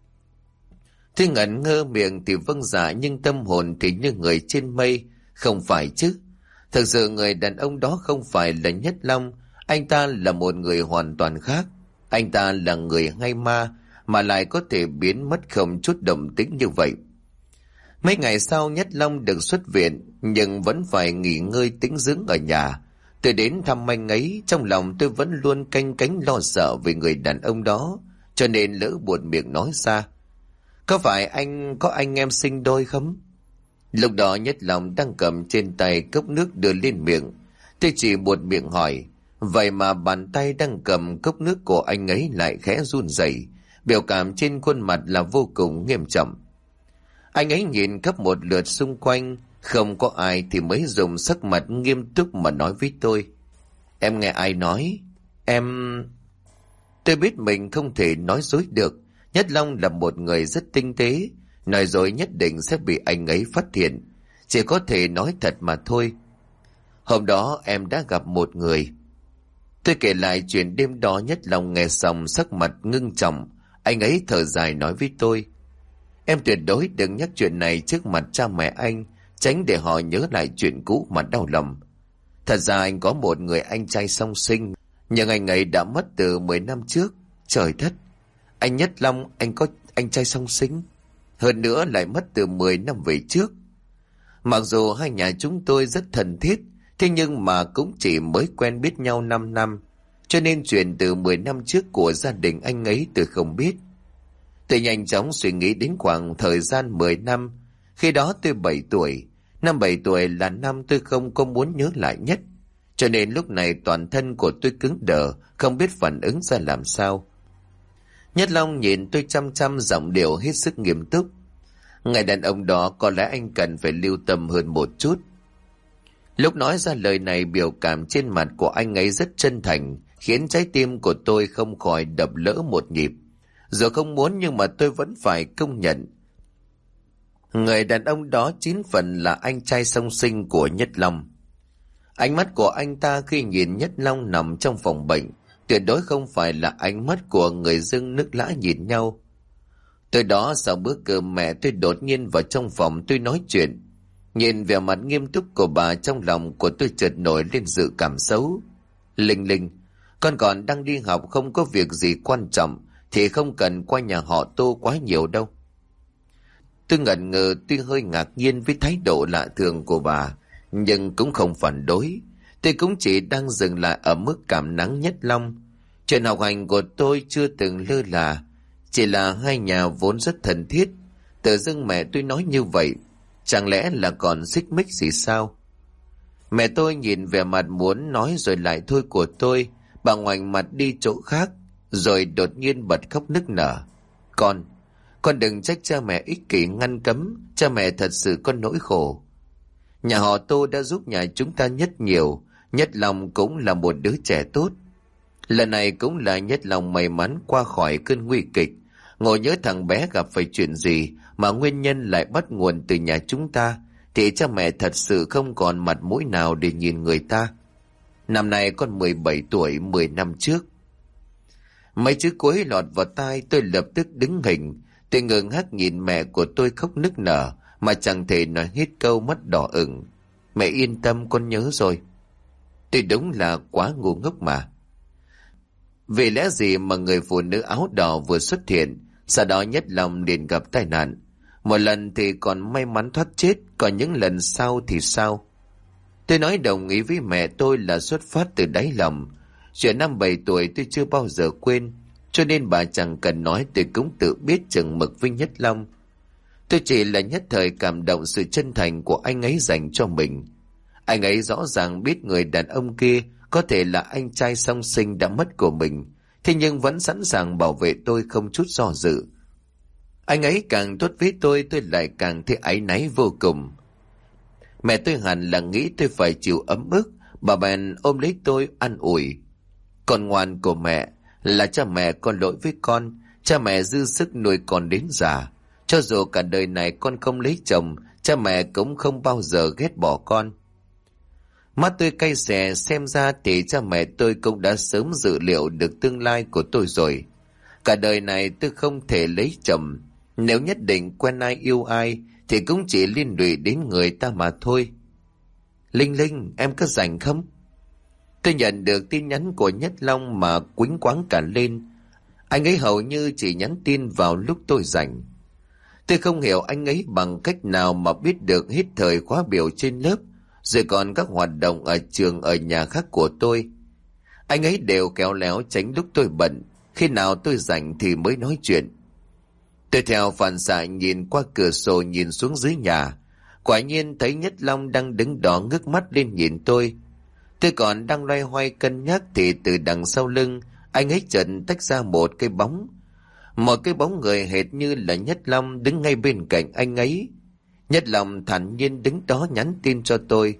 Tôi ngẩn ngơ, miệng thì vâng dạ nhưng tâm hồn thì như người trên mây. Không phải chứ, thực sự người đàn ông đó không phải là Nhất Long, anh ta là một người hoàn toàn khác. Anh ta là người hay ma mà lại có thể biến mất không chút động tĩnh như vậy. Mấy ngày sau Nhất Long được xuất viện, nhưng vẫn phải nghỉ ngơi tĩnh dưỡng ở nhà. Tôi đến thăm anh ấy, trong lòng tôi vẫn luôn canh cánh lo sợ về người đàn ông đó, cho nên lỡ buột miệng nói ra: có phải anh có anh em sinh đôi không? Lúc đó Nhất Long đang cầm trên tay cốc nước đưa lên miệng. Tôi chỉ buột miệng hỏi, vậy mà bàn tay đang cầm cốc nước của anh ấy lại khẽ run rẩy, biểu cảm trên khuôn mặt là vô cùng nghiêm trọng. Anh ấy nhìn khắp một lượt xung quanh, không có ai thì mới dùng sắc mặt nghiêm túc mà nói với tôi: em nghe ai nói? Tôi biết mình không thể nói dối được. Nhất Long là một người rất tinh tế, nói dối nhất định sẽ bị anh ấy phát hiện, chỉ có thể nói thật mà thôi. Hôm đó em đã gặp một người. Tôi kể lại chuyện đêm đó. Nhất Long nghe xong sắc mặt ngưng trọng, anh ấy thở dài nói với tôi: em tuyệt đối đừng nhắc chuyện này trước mặt cha mẹ anh, tránh để họ nhớ lại chuyện cũ mà đau lòng. Thật ra anh có một người anh trai song sinh, nhưng anh ấy đã mất từ 10 năm trước. Trời đất, anh Nhất Long, anh có anh trai song sinh, hơn nữa lại mất từ 10 năm về trước. Mặc dù hai nhà chúng tôi rất thân thiết, thế nhưng mà cũng chỉ mới quen biết nhau 5 năm, cho nên chuyện từ 10 năm trước của gia đình anh ấy tôi không biết. Tôi nhanh chóng suy nghĩ đến khoảng thời gian 10 năm. Khi đó tôi 7 tuổi. Năm 7 tuổi là năm tôi không có muốn nhớ lại nhất, cho nên lúc này toàn thân của tôi cứng đờ, không biết phản ứng ra làm sao. Nhất Long nhìn tôi chăm chăm, giọng điệu hết sức nghiêm túc: người đàn ông đó có lẽ anh cần phải lưu tâm hơn một chút. Lúc nói ra lời này, biểu cảm trên mặt của anh ấy rất chân thành, khiến trái tim của tôi không khỏi đập lỡ một nhịp. Dù không muốn nhưng mà tôi vẫn phải công nhận, người đàn ông đó 9 phần là anh trai song sinh của Nhất Long. Ánh mắt của anh ta khi nhìn Nhất Long nằm trong phòng bệnh tuyệt đối không phải là ánh mắt của người dưng nước lã nhìn nhau. Tối đó sau bữa cơm, mẹ tôi đột nhiên vào trong phòng tôi nói chuyện. Nhìn vẻ mặt nghiêm túc của bà, trong lòng của tôi chợt nổi lên dự cảm xấu. Linh Linh, con còn đang đi học, không có việc gì quan trọng thì không cần qua nhà họ Tô quá nhiều đâu. Tôi ngẩn ngơ, tuy hơi ngạc nhiên với thái độ lạ thường của bà, nhưng cũng không phản đối. Tôi cũng chỉ đang dừng lại ở mức cảm nắng Nhất Long. Chuyện học hành của tôi chưa từng lơ là, chỉ là hai nhà vốn rất thân thiết. Tự dưng mẹ tôi nói như vậy, chẳng lẽ là còn xích mích gì sao? Mẹ tôi nhìn vẻ mặt muốn nói rồi lại thôi của tôi, bà ngoảnh mặt đi chỗ khác, rồi đột nhiên bật khóc nức nở. Con đừng trách cha mẹ ích kỷ ngăn cấm, cha mẹ thật sự có nỗi khổ. Nhà họ Tô đã giúp nhà chúng ta nhất nhiều, Nhất Long cũng là một đứa trẻ tốt. Lần này cũng là Nhất Long may mắn qua khỏi cơn nguy kịch, Ngồi nhớ thằng bé gặp phải chuyện gì mà nguyên nhân lại bắt nguồn từ nhà chúng ta, thì cha mẹ thật sự không còn mặt mũi nào để nhìn người ta. Năm nay con 17 tuổi, 10 năm trước. Mấy chữ cuối lọt vào tai, tôi lập tức đứng hình. Tôi ngơ ngác nhìn mẹ của tôi khóc nức nở mà chẳng thể nói hết câu, mắt đỏ ửng. Mẹ yên tâm, con nhớ rồi. Tôi đúng là quá ngu ngốc mà. Vì lẽ gì mà người phụ nữ áo đỏ vừa xuất hiện, sau đó Nhất Long liền gặp tai nạn. Một lần thì còn may mắn thoát chết, còn những lần sau thì sao? Tôi nói đồng ý với mẹ tôi là xuất phát từ đáy lòng. Chuyện năm 7 tuổi tôi chưa bao giờ quên, cho nên bà chẳng cần nói tôi cũng tự biết chừng mực với Nhất Long. Tôi chỉ là nhất thời cảm động sự chân thành của anh ấy dành cho mình. Anh ấy rõ ràng biết người đàn ông kia có thể là anh trai song sinh đã mất của mình, thế nhưng vẫn sẵn sàng bảo vệ tôi không chút do dự. Anh ấy càng tốt với tôi lại càng thấy áy náy vô cùng. Mẹ tôi hẳn là nghĩ tôi phải chịu ấm ức, bà bèn ôm lấy tôi an ủi. Con ngoan của mẹ, là cha mẹ có lỗi với con, cha mẹ dư sức nuôi con đến già. Cho dù cả đời này con không lấy chồng, cha mẹ cũng không bao giờ ghét bỏ con. Mắt tôi cay xè, xem ra thì cha mẹ tôi cũng đã sớm dự liệu được tương lai của tôi rồi. Cả đời này tôi không thể lấy chồng, nếu nhất định quen ai yêu ai thì cũng chỉ liên lụy đến người ta mà thôi. Linh Linh, em có rảnh không? Tôi nhận được tin nhắn của Nhất Long mà quýnh quáng cả lên. Anh ấy hầu như chỉ nhắn tin vào lúc tôi rảnh. Tôi không hiểu anh ấy bằng cách nào mà biết được hết thời khóa biểu trên lớp, rồi còn các hoạt động ở trường, ở nhà khác của tôi. Anh ấy đều khéo léo tránh lúc tôi bận, khi nào tôi rảnh thì mới nói chuyện. Tôi theo phản xạ nhìn qua cửa sổ nhìn xuống dưới nhà. Quả nhiên thấy Nhất Long đang đứng đó ngước mắt lên nhìn tôi. Tôi còn đang loay hoay cân nhắc thì từ đằng sau lưng anh ấy chợt tách ra một cái bóng. Một cái bóng người hệt như là Nhất Long đứng ngay bên cạnh anh ấy. Nhất Long thản nhiên đứng đó nhắn tin cho tôi.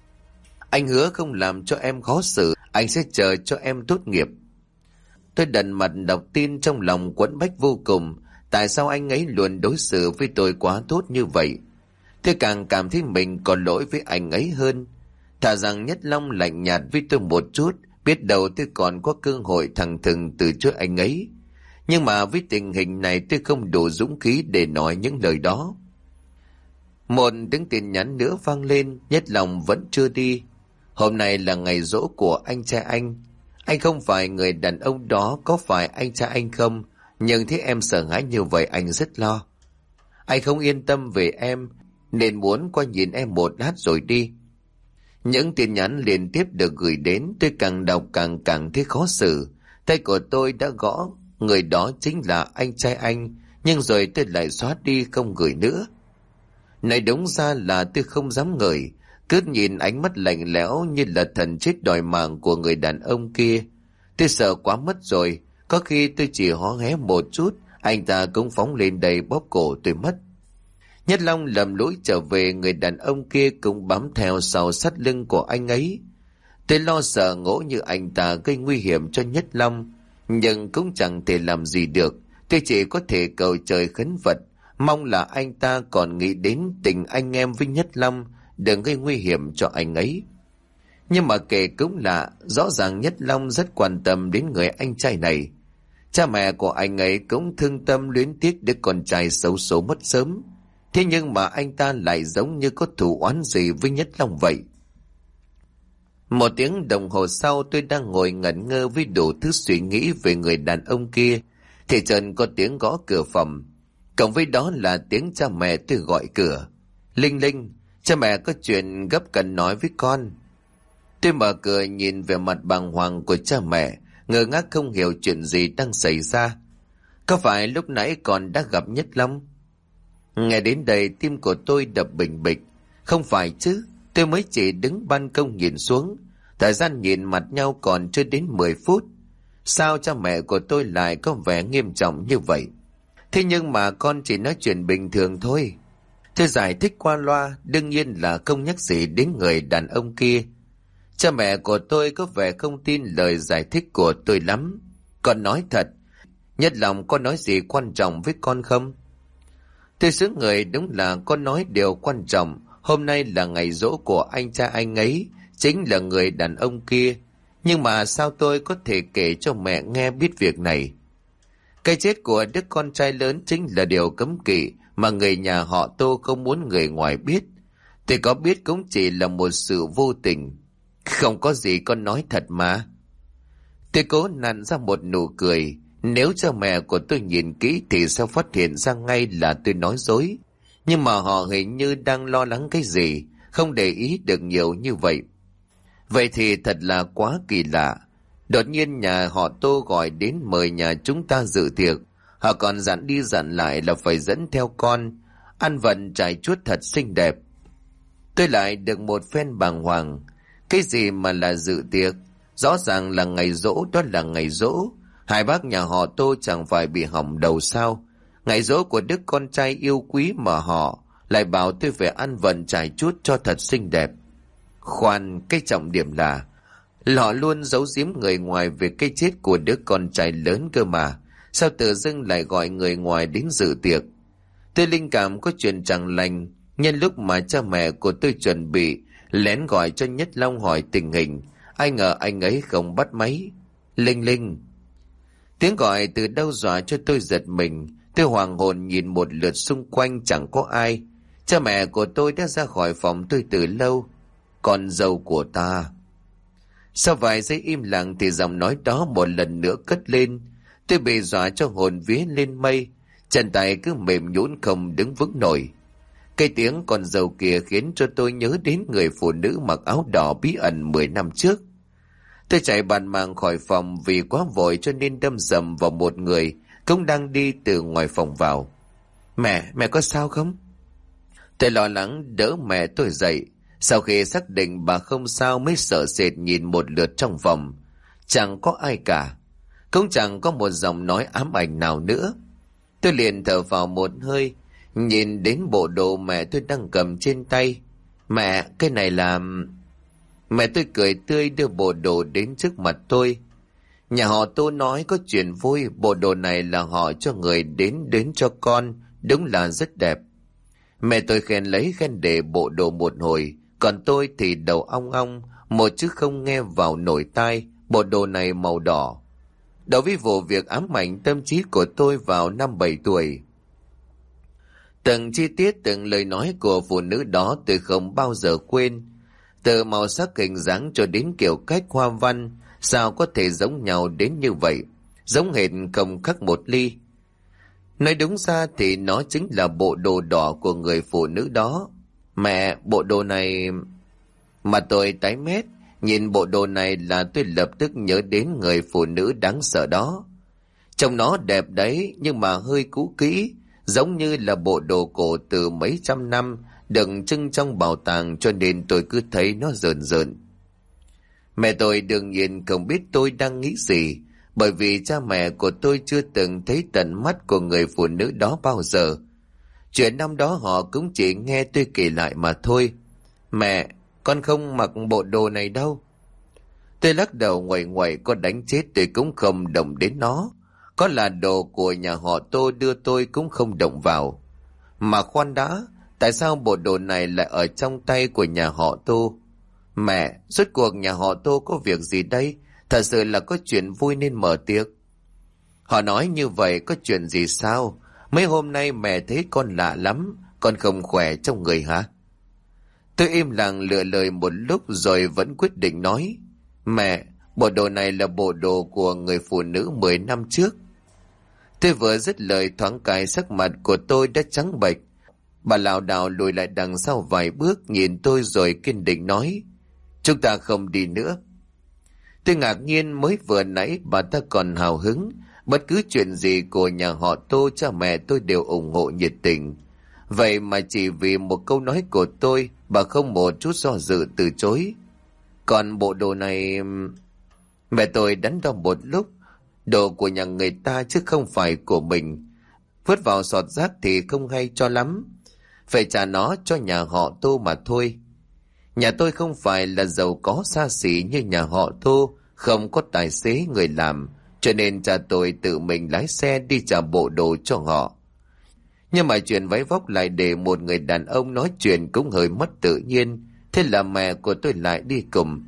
Anh hứa không làm cho em khó xử, anh sẽ chờ cho em tốt nghiệp. Tôi đần mặt đọc tin trong lòng quẫn bách vô cùng. Tại sao anh ấy luôn đối xử với tôi quá tốt như vậy? Tôi càng cảm thấy mình có lỗi với anh ấy hơn. Thà rằng Nhất Long lạnh nhạt với tôi một chút, biết đâu tôi còn có cơ hội thẳng thừng từ chối anh ấy. Nhưng mà với tình hình này tôi không đủ dũng khí để nói những lời đó. Một tiếng tin nhắn nữa vang lên, Nhất Long vẫn chưa đi. Hôm nay là ngày giỗ của anh trai anh. Anh không phải người đàn ông đó, có phải anh trai anh không? Nhưng thấy em sợ hãi như vậy anh rất lo. Anh không yên tâm về em, nên muốn qua nhìn em một lát rồi đi. Những tin nhắn liên tiếp được gửi đến, tôi càng đọc càng thấy khó xử. Tay của tôi đã gõ, người đó chính là anh trai anh, nhưng rồi tôi lại xóa đi không gửi nữa. Nói đúng ra là tôi không dám ngửi, cứ nhìn ánh mắt lạnh lẽo như là thần chết đòi mạng của người đàn ông kia. Tôi sợ quá mất rồi, có khi tôi chỉ hó hé một chút, anh ta cũng phóng lên đây bóp cổ tôi mất. Nhất Long lầm lũi trở về, người đàn ông kia cũng bám theo sau sát lưng của anh ấy. Tôi lo sợ ngỗ như anh ta gây nguy hiểm cho Nhất Long, nhưng cũng chẳng thể làm gì được. Tôi chỉ có thể cầu trời khấn Phật, mong là anh ta còn nghĩ đến tình anh em với Nhất Long, đừng gây nguy hiểm cho anh ấy. Nhưng mà kể cũng lạ, rõ ràng Nhất Long rất quan tâm đến người anh trai này. Cha mẹ của anh ấy cũng thương tâm luyến tiếc đứa con trai xấu số mất sớm. Thế nhưng mà anh ta lại giống như có thù oán gì với Nhất Long vậy. Một tiếng đồng hồ sau, tôi đang ngồi ngẩn ngơ với đủ thứ suy nghĩ về người đàn ông kia, thì chợt có tiếng gõ cửa phòng. Cộng với đó là tiếng cha mẹ tôi gọi cửa. Linh Linh, cha mẹ có chuyện gấp cần nói với con. Tôi mở cửa nhìn về mặt bàng hoàng của cha mẹ, ngơ ngác không hiểu chuyện gì đang xảy ra. Có phải lúc nãy con đã gặp Nhất Long? Nghe đến đây tim của tôi đập bình bịch. Không phải chứ, tôi mới chỉ đứng ban công nhìn xuống. Thời gian nhìn mặt nhau còn chưa đến 10 phút. Sao cha mẹ của tôi lại có vẻ nghiêm trọng như vậy? Thế nhưng mà con chỉ nói chuyện bình thường thôi. Tôi giải thích qua loa, đương nhiên là không nhắc gì đến người đàn ông kia. Cha mẹ của tôi có vẻ không tin lời giải thích của tôi lắm. Con nói thật, Nhất lòng có nói gì quan trọng với con không? Tôi xứ người, đúng là con nói điều quan trọng. Hôm nay là ngày giỗ của anh trai anh ấy, chính là người đàn ông kia. Nhưng mà sao tôi có thể kể cho mẹ nghe biết việc này? Cái chết của đứa con trai lớn chính là điều cấm kỵ mà người nhà họ Tô không muốn người ngoài biết. Tôi có biết cũng chỉ là một sự vô tình. Không có gì, con nói thật mà. Tôi cố nặn ra một nụ cười. Nếu cha mẹ của tôi nhìn kỹ thì sẽ phát hiện ra ngay là tôi nói dối. Nhưng mà họ hình như đang lo lắng cái gì, không để ý được nhiều như vậy. Vậy thì thật là quá kỳ lạ. Đột nhiên nhà họ Tô gọi đến mời nhà chúng ta dự tiệc. Họ còn dặn đi dặn lại là phải dẫn theo con, ăn vận trải chuốt thật xinh đẹp. Tôi lại được một phen bàng hoàng. Cái gì mà là dự tiệc? Rõ ràng là ngày giỗ, đó là ngày giỗ. Hai bác nhà họ Tô chẳng phải bị hỏng đầu sao? Ngày giỗ của đứa con trai yêu quý mà họ lại bảo tôi phải ăn vận trải chuốt cho thật xinh đẹp. Khoan, cái trọng điểm là họ luôn giấu giếm người ngoài về cái chết của đứa con trai lớn cơ mà. Sao tự dưng lại gọi người ngoài đến dự tiệc? Tôi linh cảm có chuyện chẳng lành. Nhân lúc mà cha mẹ của tôi chuẩn bị, lén gọi cho Nhất Long hỏi tình hình. Ai ngờ anh ấy không bắt máy. Linh Linh. Tiếng gọi từ đâu dọa cho tôi giật mình. Tôi hoàng hồn nhìn một lượt xung quanh chẳng có ai. Cha mẹ của tôi đã ra khỏi phòng tôi từ lâu. Con dâu của ta. Sau vài giây im lặng thì giọng nói đó một lần nữa cất lên. Tôi bị dọa cho hồn vía lên mây. Chân tay cứ mềm nhũn không đứng vững nổi. Cái tiếng con dâu kia khiến cho tôi nhớ đến người phụ nữ mặc áo đỏ bí ẩn 10 năm trước. Tôi chạy bàn mạng khỏi phòng vì quá vội cho nên đâm sầm vào một người cũng đang đi từ ngoài phòng vào. Mẹ có sao không? Tôi lo lắng đỡ mẹ tôi dậy. Sau khi xác định bà không sao mới sợ sệt nhìn một lượt trong phòng. Chẳng có ai cả. Cũng chẳng có một giọng nói ám ảnh nào nữa. Tôi liền thở vào một hơi, nhìn đến bộ đồ mẹ tôi đang cầm trên tay. Mẹ, cái này là... Mẹ tôi cười tươi đưa bộ đồ đến trước mặt tôi. Nhà họ Tô nói có chuyện vui, bộ đồ này là họ cho người đến cho con, đúng là rất đẹp. Mẹ tôi khen lấy khen để bộ đồ một hồi, còn tôi thì đầu ong ong, một chữ không nghe vào nổi tai. Bộ đồ này màu đỏ. Đối với vụ việc ám ảnh tâm trí của tôi vào năm 7 tuổi. Từng chi tiết, từng lời nói của phụ nữ đó tôi không bao giờ quên. Từ màu sắc hình dáng cho đến kiểu cách hoa văn, sao có thể giống nhau đến như vậy, giống hệt không khác một ly. Nói đúng ra thì nó chính là bộ đồ đỏ của người phụ nữ đó. Mẹ, bộ đồ này... Mà tôi tái mét, nhìn bộ đồ này là tôi lập tức nhớ đến người phụ nữ đáng sợ đó. Trông nó đẹp đấy, nhưng mà hơi cũ kỹ, giống như là bộ đồ cổ từ mấy trăm năm, đựng trưng trong bảo tàng, cho nên tôi cứ thấy nó rợn rợn. Mẹ tôi đương nhiên không biết tôi đang nghĩ gì, bởi vì cha mẹ của tôi chưa từng thấy tận mắt của người phụ nữ đó bao giờ. Chuyện năm đó họ cũng chỉ nghe tôi kể lại mà thôi. Mẹ, con không mặc bộ đồ này đâu. Tôi lắc đầu nguậy nguậy, có đánh chết tôi cũng không động đến nó. Có là đồ của nhà họ Tô đưa tôi cũng không động vào. Mà khoan đã, tại sao bộ đồ này lại ở trong tay của nhà họ Tô? Mẹ, rốt cuộc nhà họ Tô có việc gì đây? Thật sự là có chuyện vui nên mở tiệc. Họ nói như vậy có chuyện gì sao? Mấy hôm nay mẹ thấy con lạ lắm, con không khỏe trong người hả? Tôi im lặng lựa lời một lúc rồi vẫn quyết định nói. Mẹ, bộ đồ này là bộ đồ của người phụ nữ 10 năm trước. Tôi vừa dứt lời thoáng cái sắc mặt của tôi đã trắng bệch. Bà lảo đảo lùi lại đằng sau vài bước nhìn tôi rồi kiên định nói. Chúng ta không đi nữa. Tôi ngạc nhiên, mới vừa nãy bà ta còn hào hứng. Bất cứ chuyện gì của nhà họ Tô, cha mẹ tôi đều ủng hộ nhiệt tình. Vậy mà chỉ vì một câu nói của tôi, bà không một chút do dự từ chối. Còn bộ đồ này... Mẹ tôi đắn đo một lúc. Đồ của nhà người ta chứ không phải của mình. Vứt vào sọt rác thì không hay cho lắm. Phải trả nó cho nhà họ Tô mà thôi. Nhà tôi không phải là giàu có xa xỉ như nhà họ Tô, không có tài xế người làm, cho nên cha tôi tự mình lái xe đi trả bộ đồ cho họ. Nhưng mà chuyện váy vóc lại để một người đàn ông nói chuyện cũng hơi mất tự nhiên, thế là mẹ của tôi lại đi cùng.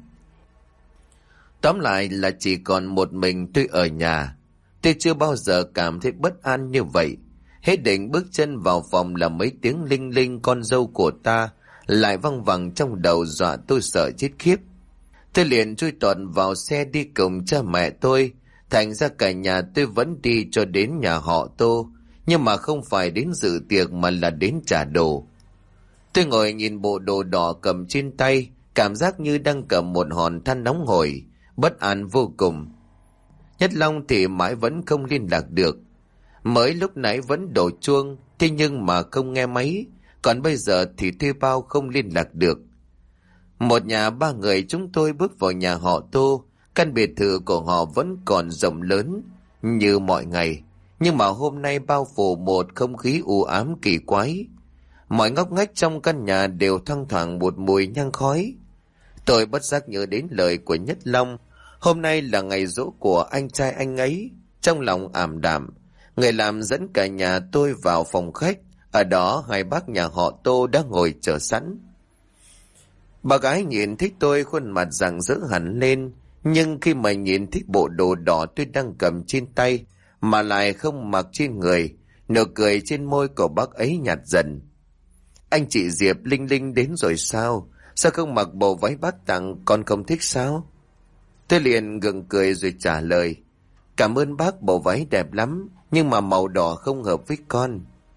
Tóm lại là chỉ còn một mình tôi ở nhà. Tôi chưa bao giờ cảm thấy bất an như vậy. Hết định bước chân vào phòng là mấy tiếng linh linh con dâu của ta lại văng vẳng trong đầu, dọa tôi sợ chết khiếp. Tôi liền chui tọt vào xe đi cùng cha mẹ tôi. Thành ra cả nhà tôi vẫn đi cho đến nhà họ Tô, nhưng mà không phải đến dự tiệc mà là đến trả đồ. Tôi ngồi nhìn bộ đồ đỏ cầm trên tay, cảm giác như đang cầm một hòn than nóng hổi, bất an vô cùng. Nhất Long thì mãi vẫn không liên lạc được. Mới lúc nãy vẫn đổ chuông, thế nhưng mà không nghe máy, còn bây giờ thì thuê bao không liên lạc được. Một nhà ba người chúng tôi bước vào nhà họ Tô. Căn biệt thự của họ vẫn còn rộng lớn như mọi ngày, nhưng mà hôm nay bao phủ một không khí u ám kỳ quái. Mọi ngóc ngách trong căn nhà đều thoang thoảng một mùi nhang khói. Tôi bất giác nhớ đến lời của Nhất Long. Hôm nay là ngày giỗ của anh trai anh ấy. Trong lòng ảm đạm, người làm dẫn cả nhà tôi vào phòng khách. Ở đó hai bác nhà họ Tô đã ngồi chờ sẵn. Bà gái nhìn thấy tôi khuôn mặt rạng rỡ hẳn lên, nhưng khi mà nhìn thấy bộ đồ đỏ tôi đang cầm trên tay mà lại không mặc trên người, nụ cười trên môi của bác ấy nhạt dần. Anh chị Diệp, Linh Linh đến rồi sao? Sao không mặc bộ váy bác tặng, con không thích sao? Tôi liền gượng cười rồi trả lời, cảm ơn bác, bộ váy đẹp lắm, nhưng mà màu đỏ không hợp với con.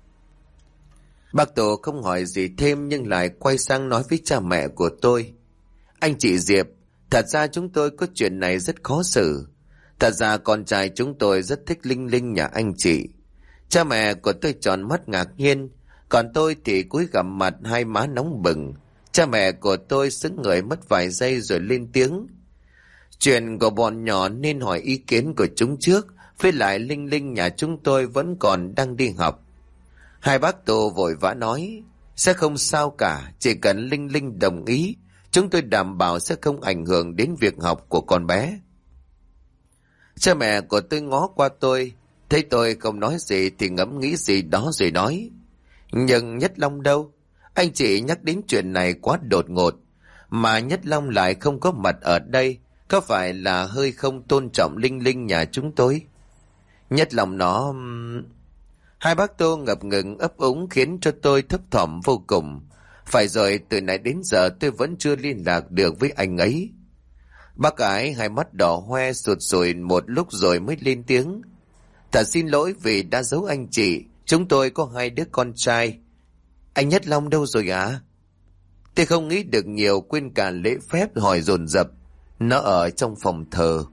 Bác Tổ không hỏi gì thêm nhưng lại quay sang nói với cha mẹ của tôi, anh chị Diệp, thật ra chúng tôi có chuyện này rất khó xử. Thật ra con trai chúng tôi rất thích Linh Linh nhà anh chị. Cha mẹ của tôi tròn mắt ngạc nhiên, còn tôi thì cúi gằm mặt, hai má nóng bừng. Cha mẹ của tôi sững người mất vài giây rồi lên tiếng, chuyện của bọn nhỏ nên hỏi ý kiến của chúng trước, với lại Linh Linh nhà chúng tôi vẫn còn đang đi học. Hai bác Tô vội vã nói, sẽ không sao cả, chỉ cần Linh Linh đồng ý, chúng tôi đảm bảo sẽ không ảnh hưởng đến việc học của con bé. Cha mẹ của tôi ngó qua tôi, thấy tôi không nói gì thì ngẫm nghĩ gì đó rồi nói, nhưng Nhất Long đâu? Anh chị nhắc đến chuyện này quá đột ngột, mà Nhất Long lại không có mặt ở đây, có phải là hơi không tôn trọng Linh Linh nhà chúng tôi? Nhất Long nó... Hai bác Tô ngập ngừng ấp úng khiến cho tôi thấp thỏm vô cùng. Phải rồi, từ nãy đến giờ tôi vẫn chưa liên lạc được với anh ấy. Bác Ái hai mắt đỏ hoe sụt sùi một lúc rồi mới lên tiếng, thật xin lỗi vì đã giấu anh chị, chúng tôi có hai đứa con trai. Anh Nhất Long đâu rồi ạ? Tôi không nghĩ được nhiều, quên cả lễ phép hỏi dồn dập, nó ở trong phòng thờ.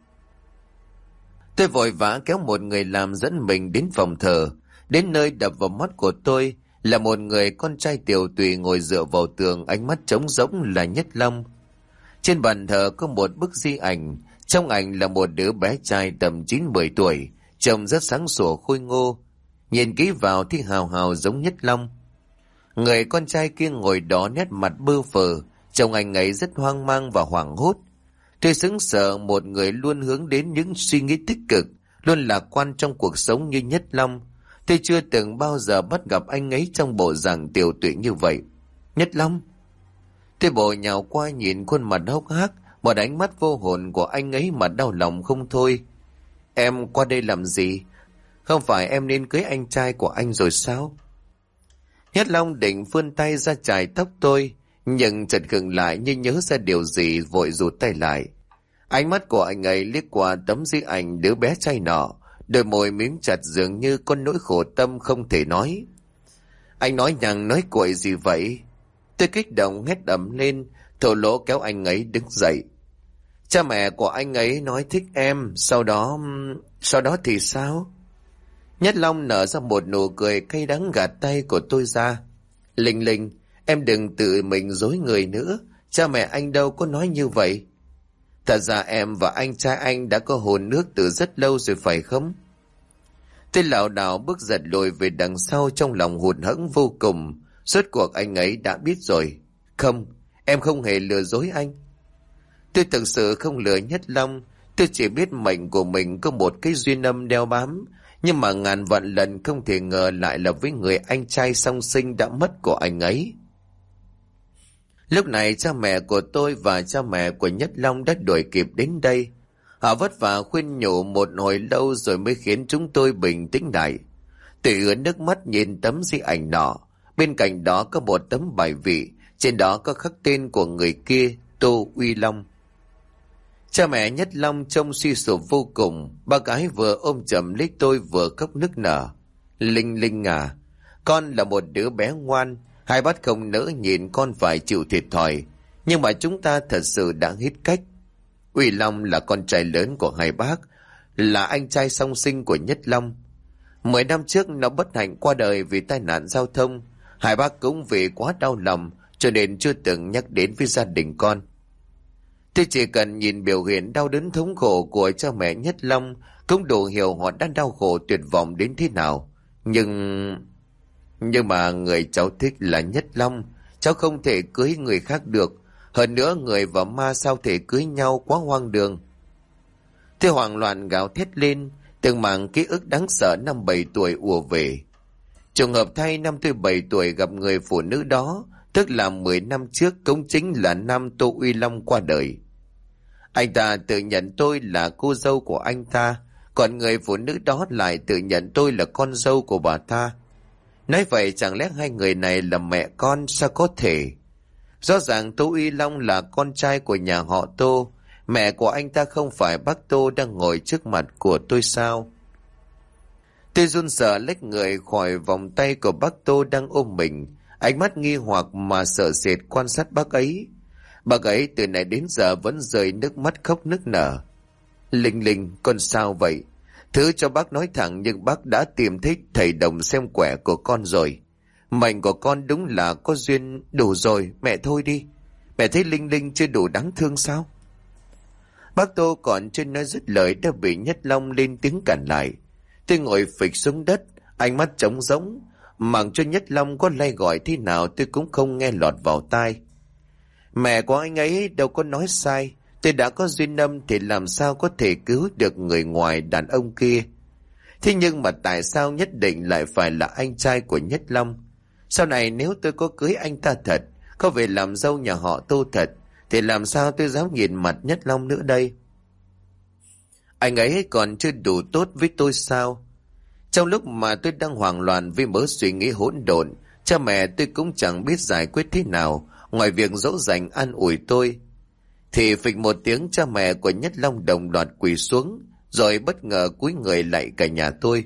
Tôi vội vã kéo một người làm dẫn mình đến phòng thờ. Đến nơi đập vào mắt của tôi là một người con trai tiều tụy ngồi dựa vào tường, ánh mắt trống rỗng là Nhất Long. Trên bàn thờ có một bức di ảnh, trong ảnh là một đứa bé trai tầm 9-10 tuổi, trông rất sáng sủa khôi ngô, nhìn kỹ vào thì hào hào giống Nhất Long. Người con trai kia ngồi đó nét mặt bơ phờ, trông anh ấy rất hoang mang và hoảng hốt. Tôi sững sờ, một người luôn hướng đến những suy nghĩ tích cực, luôn lạc quan trong cuộc sống như Nhất Long. Tôi chưa từng bao giờ bắt gặp anh ấy trong bộ dạng tiều tụy như vậy. Nhất Long. Tôi bổ nhào qua nhìn khuôn mặt hốc hác, một ánh mắt vô hồn của anh ấy mà đau lòng không thôi. Em qua đây làm gì? Không phải em nên cưới anh trai của anh rồi sao? Nhất Long định vươn tay ra chải tóc tôi, nhưng chợt khựng lại như nhớ ra điều gì, vội rụt tay lại. Ánh mắt của anh ấy liếc qua tấm di ảnh đứa bé trai nọ, đôi môi mím chặt dường như có nỗi khổ tâm không thể nói. Anh nói nhằng nói cuội gì vậy? Tôi kích động hét ầm lên, thổ lỗ kéo anh ấy đứng dậy. Cha mẹ của anh ấy nói thích em, sau đó thì sao? Nhất Long nở ra một nụ cười cay đắng gạt tay của tôi ra. Linh Linh, em đừng tự mình dối người nữa, cha mẹ anh đâu có nói như vậy. Thật ra em và anh trai anh đã có hôn nước từ rất lâu rồi phải không? Tôi lảo đảo bước giật lùi về đằng sau, trong lòng hụt hẫng vô cùng. Rốt cuộc anh ấy đã biết rồi. Không, em không hề lừa dối anh. Tôi thực sự không lừa Nhất Long, Tôi chỉ biết mệnh của mình có một cái duyên âm đeo bám, nhưng mà ngàn vạn lần không thể ngờ lại là với người anh trai song sinh đã mất của anh ấy. Lúc này cha mẹ của tôi và cha mẹ của Nhất Long đã đuổi kịp đến đây. Họ vất vả khuyên nhủ một hồi lâu rồi mới khiến chúng tôi bình tĩnh lại. Tôi ứa nước mắt nhìn tấm di ảnh nọ. Bên cạnh đó có một tấm bài vị, trên đó có khắc tên của người kia, Tô Uy Long. Cha mẹ Nhất Long trông suy sụp vô cùng, ba gái vừa ôm chầm lấy tôi vừa khóc nức nở. Linh Linh à, con là một đứa bé ngoan, hai bác không nỡ nhìn con phải chịu thiệt thòi, nhưng mà chúng ta thật sự đã hết cách. Uy Long là con trai lớn của hai bác, là anh trai song sinh của Nhất Long. 10 năm trước nó bất hạnh qua đời vì tai nạn giao thông, hai bác cũng vì quá đau lòng cho nên chưa từng nhắc đến với gia đình con. Tôi chỉ cần nhìn biểu hiện đau đớn thống khổ của cha mẹ Nhất Long cũng đủ hiểu họ đã đau khổ tuyệt vọng đến thế nào. Nhưng mà người cháu thích là Nhất Long, cháu không thể cưới người khác được. Hơn nữa người và ma sao thể cưới nhau, quá hoang đường. Tôi hoảng loạn gào thét lên, từng mảng ký ức đáng sợ năm 7 tuổi ùa về. Trùng hợp thay năm tôi 7 tuổi gặp người phụ nữ đó, tức là 10 năm trước cũng chính là năm Tô Uy Long qua đời. Anh ta tự nhận tôi là cô dâu của anh ta, còn người phụ nữ đó lại tự nhận tôi là con dâu của bà ta. Nói vậy chẳng lẽ hai người này là mẹ con, sao có thể? Rõ ràng Tô Uy Long là con trai của nhà họ Tô, mẹ của anh ta không phải bác Tô đang ngồi trước mặt của tôi sao? Tôi run sợ lách người khỏi vòng tay của bác Tô đang ôm mình, ánh mắt nghi hoặc mà sợ sệt quan sát bác ấy. Bác ấy từ nãy đến giờ vẫn rơi nước mắt khóc nức nở. Linh Linh, con sao vậy? Thứ cho bác nói thẳng, nhưng bác đã tìm thấy thầy đồng xem quẻ của con rồi. Mệnh của con đúng là có duyên. Đủ rồi, mẹ thôi đi. Mẹ thấy Linh Linh chưa đủ đáng thương sao? Bác Tô còn chưa nói dứt lời đã bị Nhất Long lên tiếng cản lại. Tôi ngồi phịch xuống đất, ánh mắt trống rỗng, mặc cho Nhất Long có lay gọi thế nào tôi cũng không nghe lọt vào tai. Mẹ của anh ấy đâu có nói sai, tôi đã có duyên âm thì làm sao có thể cứu được người ngoài đàn ông kia. Thế nhưng mà tại sao nhất định lại phải là anh trai của Nhất Long? Sau này nếu tôi có cưới anh ta thật, có về làm dâu nhà họ Tô thật, thì làm sao tôi dám nhìn mặt Nhất Long nữa đây? Anh ấy còn chưa đủ tốt với tôi sao? Trong lúc mà tôi đang hoảng loạn với mớ suy nghĩ hỗn độn, cha mẹ tôi cũng chẳng biết giải quyết thế nào ngoài việc dỗ dành an ủi tôi. Thì phịch một tiếng, cha mẹ của Nhất Long đồng loạt quỳ xuống, rồi bất ngờ cúi người lại cả nhà tôi.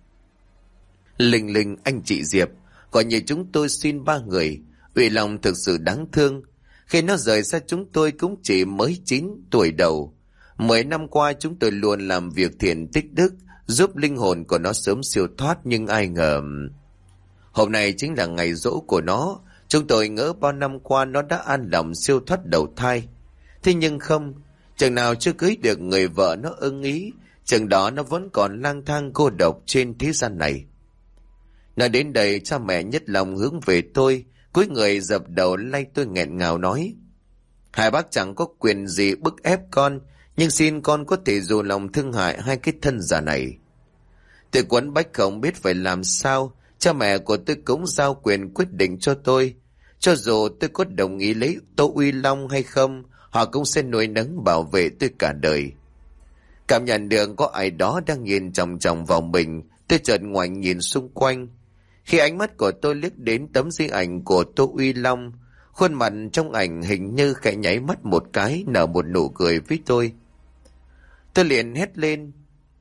Linh Linh, anh chị Diệp, gọi như chúng tôi xin ba người. Uy Long thực sự đáng thương. Khi nó rời xa chúng tôi cũng chỉ mới 9 tuổi đầu. 10 năm qua chúng tôi luôn làm việc thiện tích đức, giúp linh hồn của nó sớm siêu thoát, nhưng ai ngờ hôm nay chính là ngày giỗ của nó. Chúng tôi ngỡ bao năm qua nó đã an lòng siêu thoát đầu thai. Thế nhưng không, chừng nào chưa cưới được người vợ nó ưng ý, chừng đó nó vẫn còn lang thang cô độc trên thế gian này. Nói đến đây, cha mẹ Nhất Long hướng về tôi, cúi người dập đầu lay tôi nghẹn ngào nói: hai bác chẳng có quyền gì bức ép con, nhưng xin con có thể dù lòng thương hại hai cái thân già này. Tôi quấn bách không biết phải làm sao. Cha mẹ của tôi cũng giao quyền quyết định cho tôi. Cho dù tôi có đồng ý lấy Tô Uy Long hay không, họ cũng sẽ nuôi nấng bảo vệ tôi cả đời. Cảm nhận được có ai đó đang nhìn chòng chòng vào mình, tôi chợt ngoảnh nhìn xung quanh. Khi ánh mắt của tôi liếc đến tấm di ảnh của Tô Uy Long, khuôn mặt trong ảnh hình như khẽ nháy mắt một cái, nở một nụ cười với tôi. Tôi liền hét lên.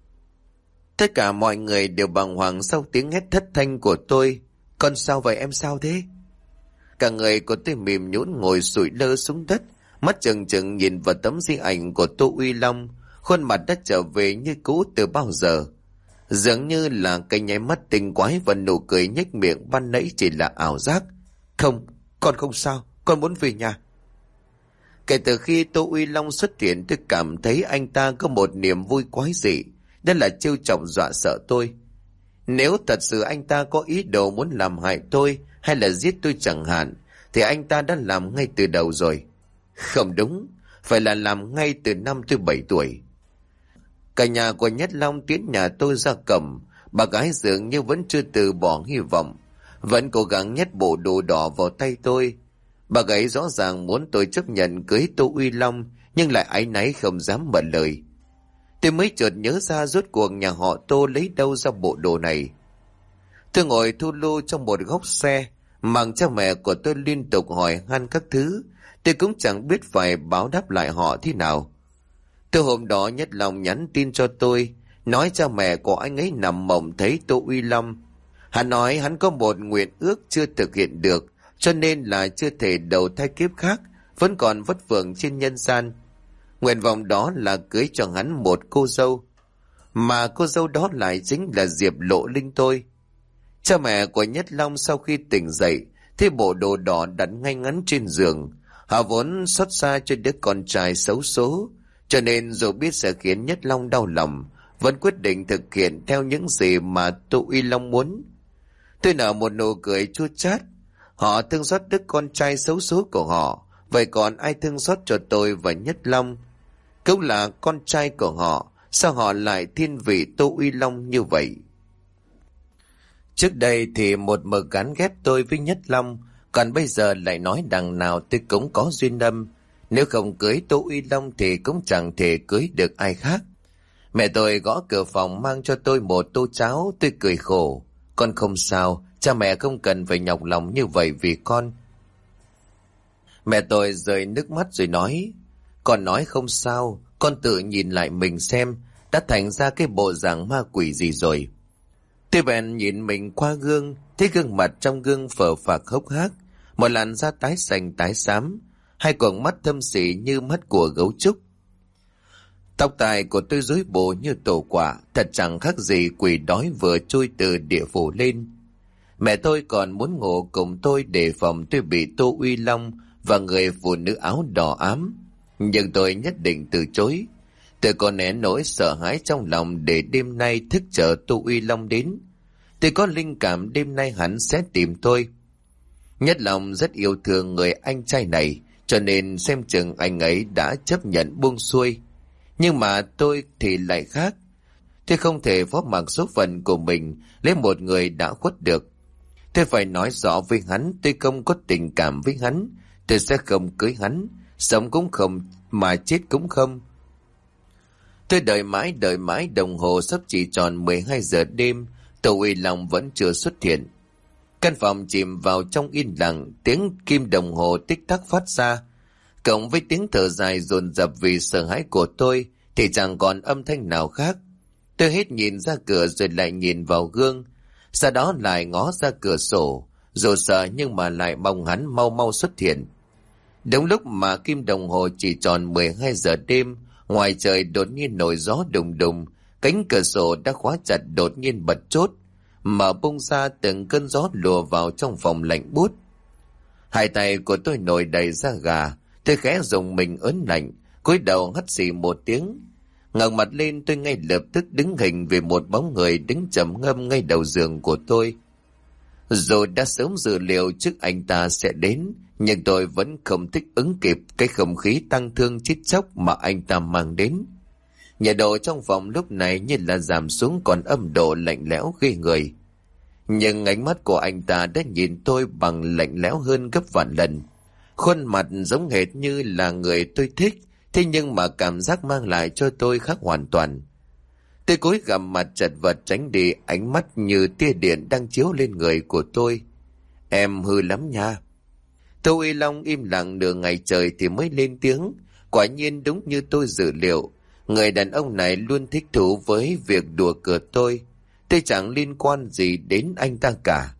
Tất cả mọi người đều bàng hoàng sau tiếng hét thất thanh của tôi. Con sao vậy, em sao thế? Cả người của tôi mềm nhũn ngồi sụi lơ xuống đất, mắt trừng trừng nhìn vào tấm di ảnh của Tô Uy Long. Khuôn mặt đã trở về như cũ từ bao giờ. Dường như là cái nháy mắt tinh quái và nụ cười nhếch miệng ban nãy chỉ là ảo giác. Không, con không sao, con muốn về nhà. Kể từ khi Tô Uy Long xuất hiện, tôi cảm thấy anh ta có một niềm vui quái dị, đó là trêu chọc dọa sợ tôi. Nếu thật sự anh ta có ý đồ muốn làm hại tôi hay là giết tôi chẳng hạn, thì anh ta đã làm ngay từ đầu rồi. Không đúng, phải là làm ngay từ năm tôi 7 tuổi. Cả nhà của Nhất Long tiến nhà tôi ra cổng. Bà gái dường như vẫn chưa từ bỏ hy vọng, vẫn cố gắng nhét bộ đồ đỏ vào tay tôi. Bà gái rõ ràng muốn tôi chấp nhận cưới Tô Uy Long, nhưng lại áy náy không dám mở lời. Tôi mới chợt nhớ ra rốt cuộc nhà họ Tô lấy đâu ra bộ đồ này. Tôi ngồi thu lưu trong một góc xe, mặc cha mẹ của tôi liên tục hỏi han các thứ. Tôi cũng chẳng biết phải báo đáp lại họ thế nào. Từ hôm đó Nhất Long nhắn tin cho tôi, nói cha mẹ của anh ấy nằm mộng thấy Tô Uy Long. Hắn nói hắn có một nguyện ước chưa thực hiện được, cho nên là chưa thể đầu thai kiếp khác, vẫn còn vất vưởng trên nhân gian. Nguyện vọng đó là cưới cho hắn một cô dâu, mà cô dâu đó lại chính là Diệp Lộ Linh tôi. Cha mẹ của Nhất Long sau khi tỉnh dậy, thấy bộ đồ đỏ đặt ngay ngắn trên giường. Họ vốn xót xa cho đứa con trai xấu số, cho nên dù biết sẽ khiến Nhất Long đau lòng, vẫn quyết định thực hiện theo những gì mà Tô Uy Long muốn. Tôi nở một nụ cười chua chát. Họ thương xót đứa con trai xấu số của họ, vậy còn ai thương xót cho tôi và Nhất Long? Cũng là con trai của họ, sao họ lại thiên vị Tô Uy Long như vậy? Trước đây thì một mực gắn ghép tôi với Nhất Long, còn bây giờ lại nói đằng nào tôi cũng có duyên âm. Nếu không cưới Tô Uy Long thì cũng chẳng thể cưới được ai khác. Mẹ tôi gõ cửa phòng mang cho tôi một tô cháo, tôi cười khổ. Con không sao, cha mẹ không cần phải nhọc lòng như vậy vì con. Mẹ tôi rơi nước mắt rồi nói, con nói không sao, con tự nhìn lại mình xem, đã thành ra cái bộ dạng ma quỷ gì rồi. Tôi bèn nhìn mình qua gương, thấy gương mặt trong gương phờ phạc hốc hác, một làn da tái xanh tái xám, hai quầng mắt thâm sỉ như mắt của gấu trúc. Tóc tai của tôi rối bù như tổ quả, thật chẳng khác gì quỷ đói vừa trôi từ địa phủ lên. Mẹ tôi còn muốn ngủ cùng tôi để phòng tôi bị Tô Uy Long và người phụ nữ áo đỏ ám, nhưng tôi nhất định từ chối. Tôi còn nén nỗi sợ hãi trong lòng để đêm nay thức chờ Tô Uy Long đến. Tôi có linh cảm đêm nay hắn sẽ tìm tôi. Nhất Long rất yêu thương người anh trai này, cho nên xem chừng anh ấy đã chấp nhận buông xuôi. Nhưng mà tôi thì lại khác. Tôi không thể phó mặc số phận của mình lấy một người đã khuất được. Tôi phải nói rõ với hắn tôi không có tình cảm với hắn. Tôi sẽ không cưới hắn, sống cũng không, mà chết cũng không. Tôi đợi mãi đồng hồ sắp chỉ tròn 12 giờ đêm, Tô Uy Long vẫn chưa xuất hiện. Căn phòng chìm vào trong yên lặng, tiếng kim đồng hồ tích tắc phát ra. Cộng với tiếng thở dài dồn dập vì sợ hãi của tôi thì chẳng còn âm thanh nào khác. Tôi hết nhìn ra cửa rồi lại nhìn vào gương, sau đó lại ngó ra cửa sổ, dù sợ nhưng mà lại mong hắn mau mau xuất hiện. Đúng lúc mà kim đồng hồ chỉ tròn 12 giờ đêm, ngoài trời đột nhiên nổi gió đùng đùng, cánh cửa sổ đã khóa chặt đột nhiên bật chốt, mở bung ra từng cơn gió lùa vào trong phòng lạnh buốt. Hai tay của tôi nổi đầy da gà, tôi khẽ dùng mình ớn lạnh, cúi đầu hắt xì một tiếng. Ngẩng mặt lên tôi ngay lập tức đứng hình về một bóng người đứng trầm ngâm ngay đầu giường của tôi. Dù đã sớm dự liệu trước anh ta sẽ đến, nhưng tôi vẫn không thích ứng kịp cái không khí tăng thương chết chóc mà anh ta mang đến. Nhiệt độ trong phòng lúc này như là giảm xuống còn âm độ lạnh lẽo ghê người. Nhưng ánh mắt của anh ta đã nhìn tôi bằng lạnh lẽo hơn gấp vạn lần. Khuôn mặt giống hệt như là người tôi thích, thế nhưng mà cảm giác mang lại cho tôi khác hoàn toàn. Tôi cúi gằm mặt chật vật tránh đi ánh mắt như tia điện đang chiếu lên người của tôi. Em hư lắm nha. Tô Uy Long im lặng nửa ngày trời thì mới lên tiếng. Quả nhiên đúng như tôi dự liệu, người đàn ông này luôn thích thú với việc đùa cợt tôi. Tôi chẳng liên quan gì đến anh ta cả.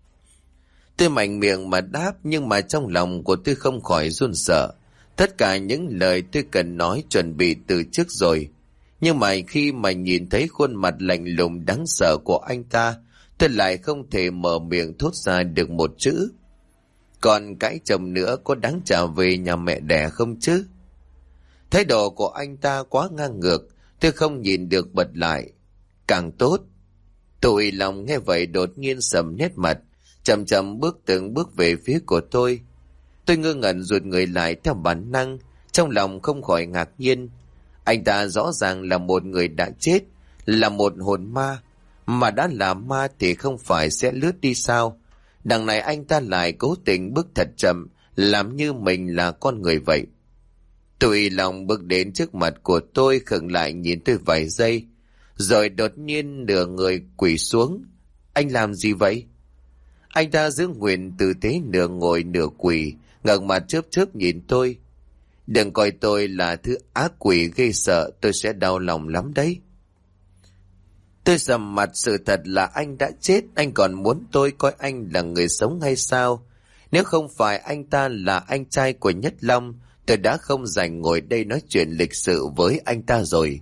Tôi mạnh miệng mà đáp, nhưng mà trong lòng của tôi không khỏi run sợ. Tất cả những lời tôi cần nói chuẩn bị từ trước rồi. Nhưng mà khi mà nhìn thấy khuôn mặt lạnh lùng đáng sợ của anh ta, tôi lại không thể mở miệng thốt ra được một chữ. Còn cãi chồng nữa có đáng trả về nhà mẹ đẻ không chứ? Thái độ của anh ta quá ngang ngược, tôi không nhìn được bật lại. Càng tốt. Tô Uy Long nghe vậy đột nhiên sầm nét mặt, chậm chậm bước từng bước về phía của tôi. Tôi ngơ ngẩn rụt người lại theo bản năng, trong lòng không khỏi ngạc nhiên. Anh ta rõ ràng là một người đã chết, là một hồn ma. Mà đã là ma thì không phải sẽ lướt đi sao? Đằng này anh ta lại cố tình bước thật chậm, làm như mình là con người vậy. Tôi lòng bước đến trước mặt của tôi, khựng lại nhìn tôi vài giây, rồi đột nhiên nửa người quỳ xuống. Anh làm gì vậy? Anh ta giữ nguyện tư thế nửa ngồi nửa quỳ, ngẩng mặt chớp chớp nhìn tôi. Đừng coi tôi là thứ ác quỷ ghê sợ, tôi sẽ đau lòng lắm đấy. Tôi sầm mặt, sự thật là anh đã chết, anh còn muốn tôi coi anh là người sống hay sao? Nếu không phải anh ta là anh trai của Nhất Long, tôi đã không rảnh ngồi đây nói chuyện lịch sự với anh ta rồi.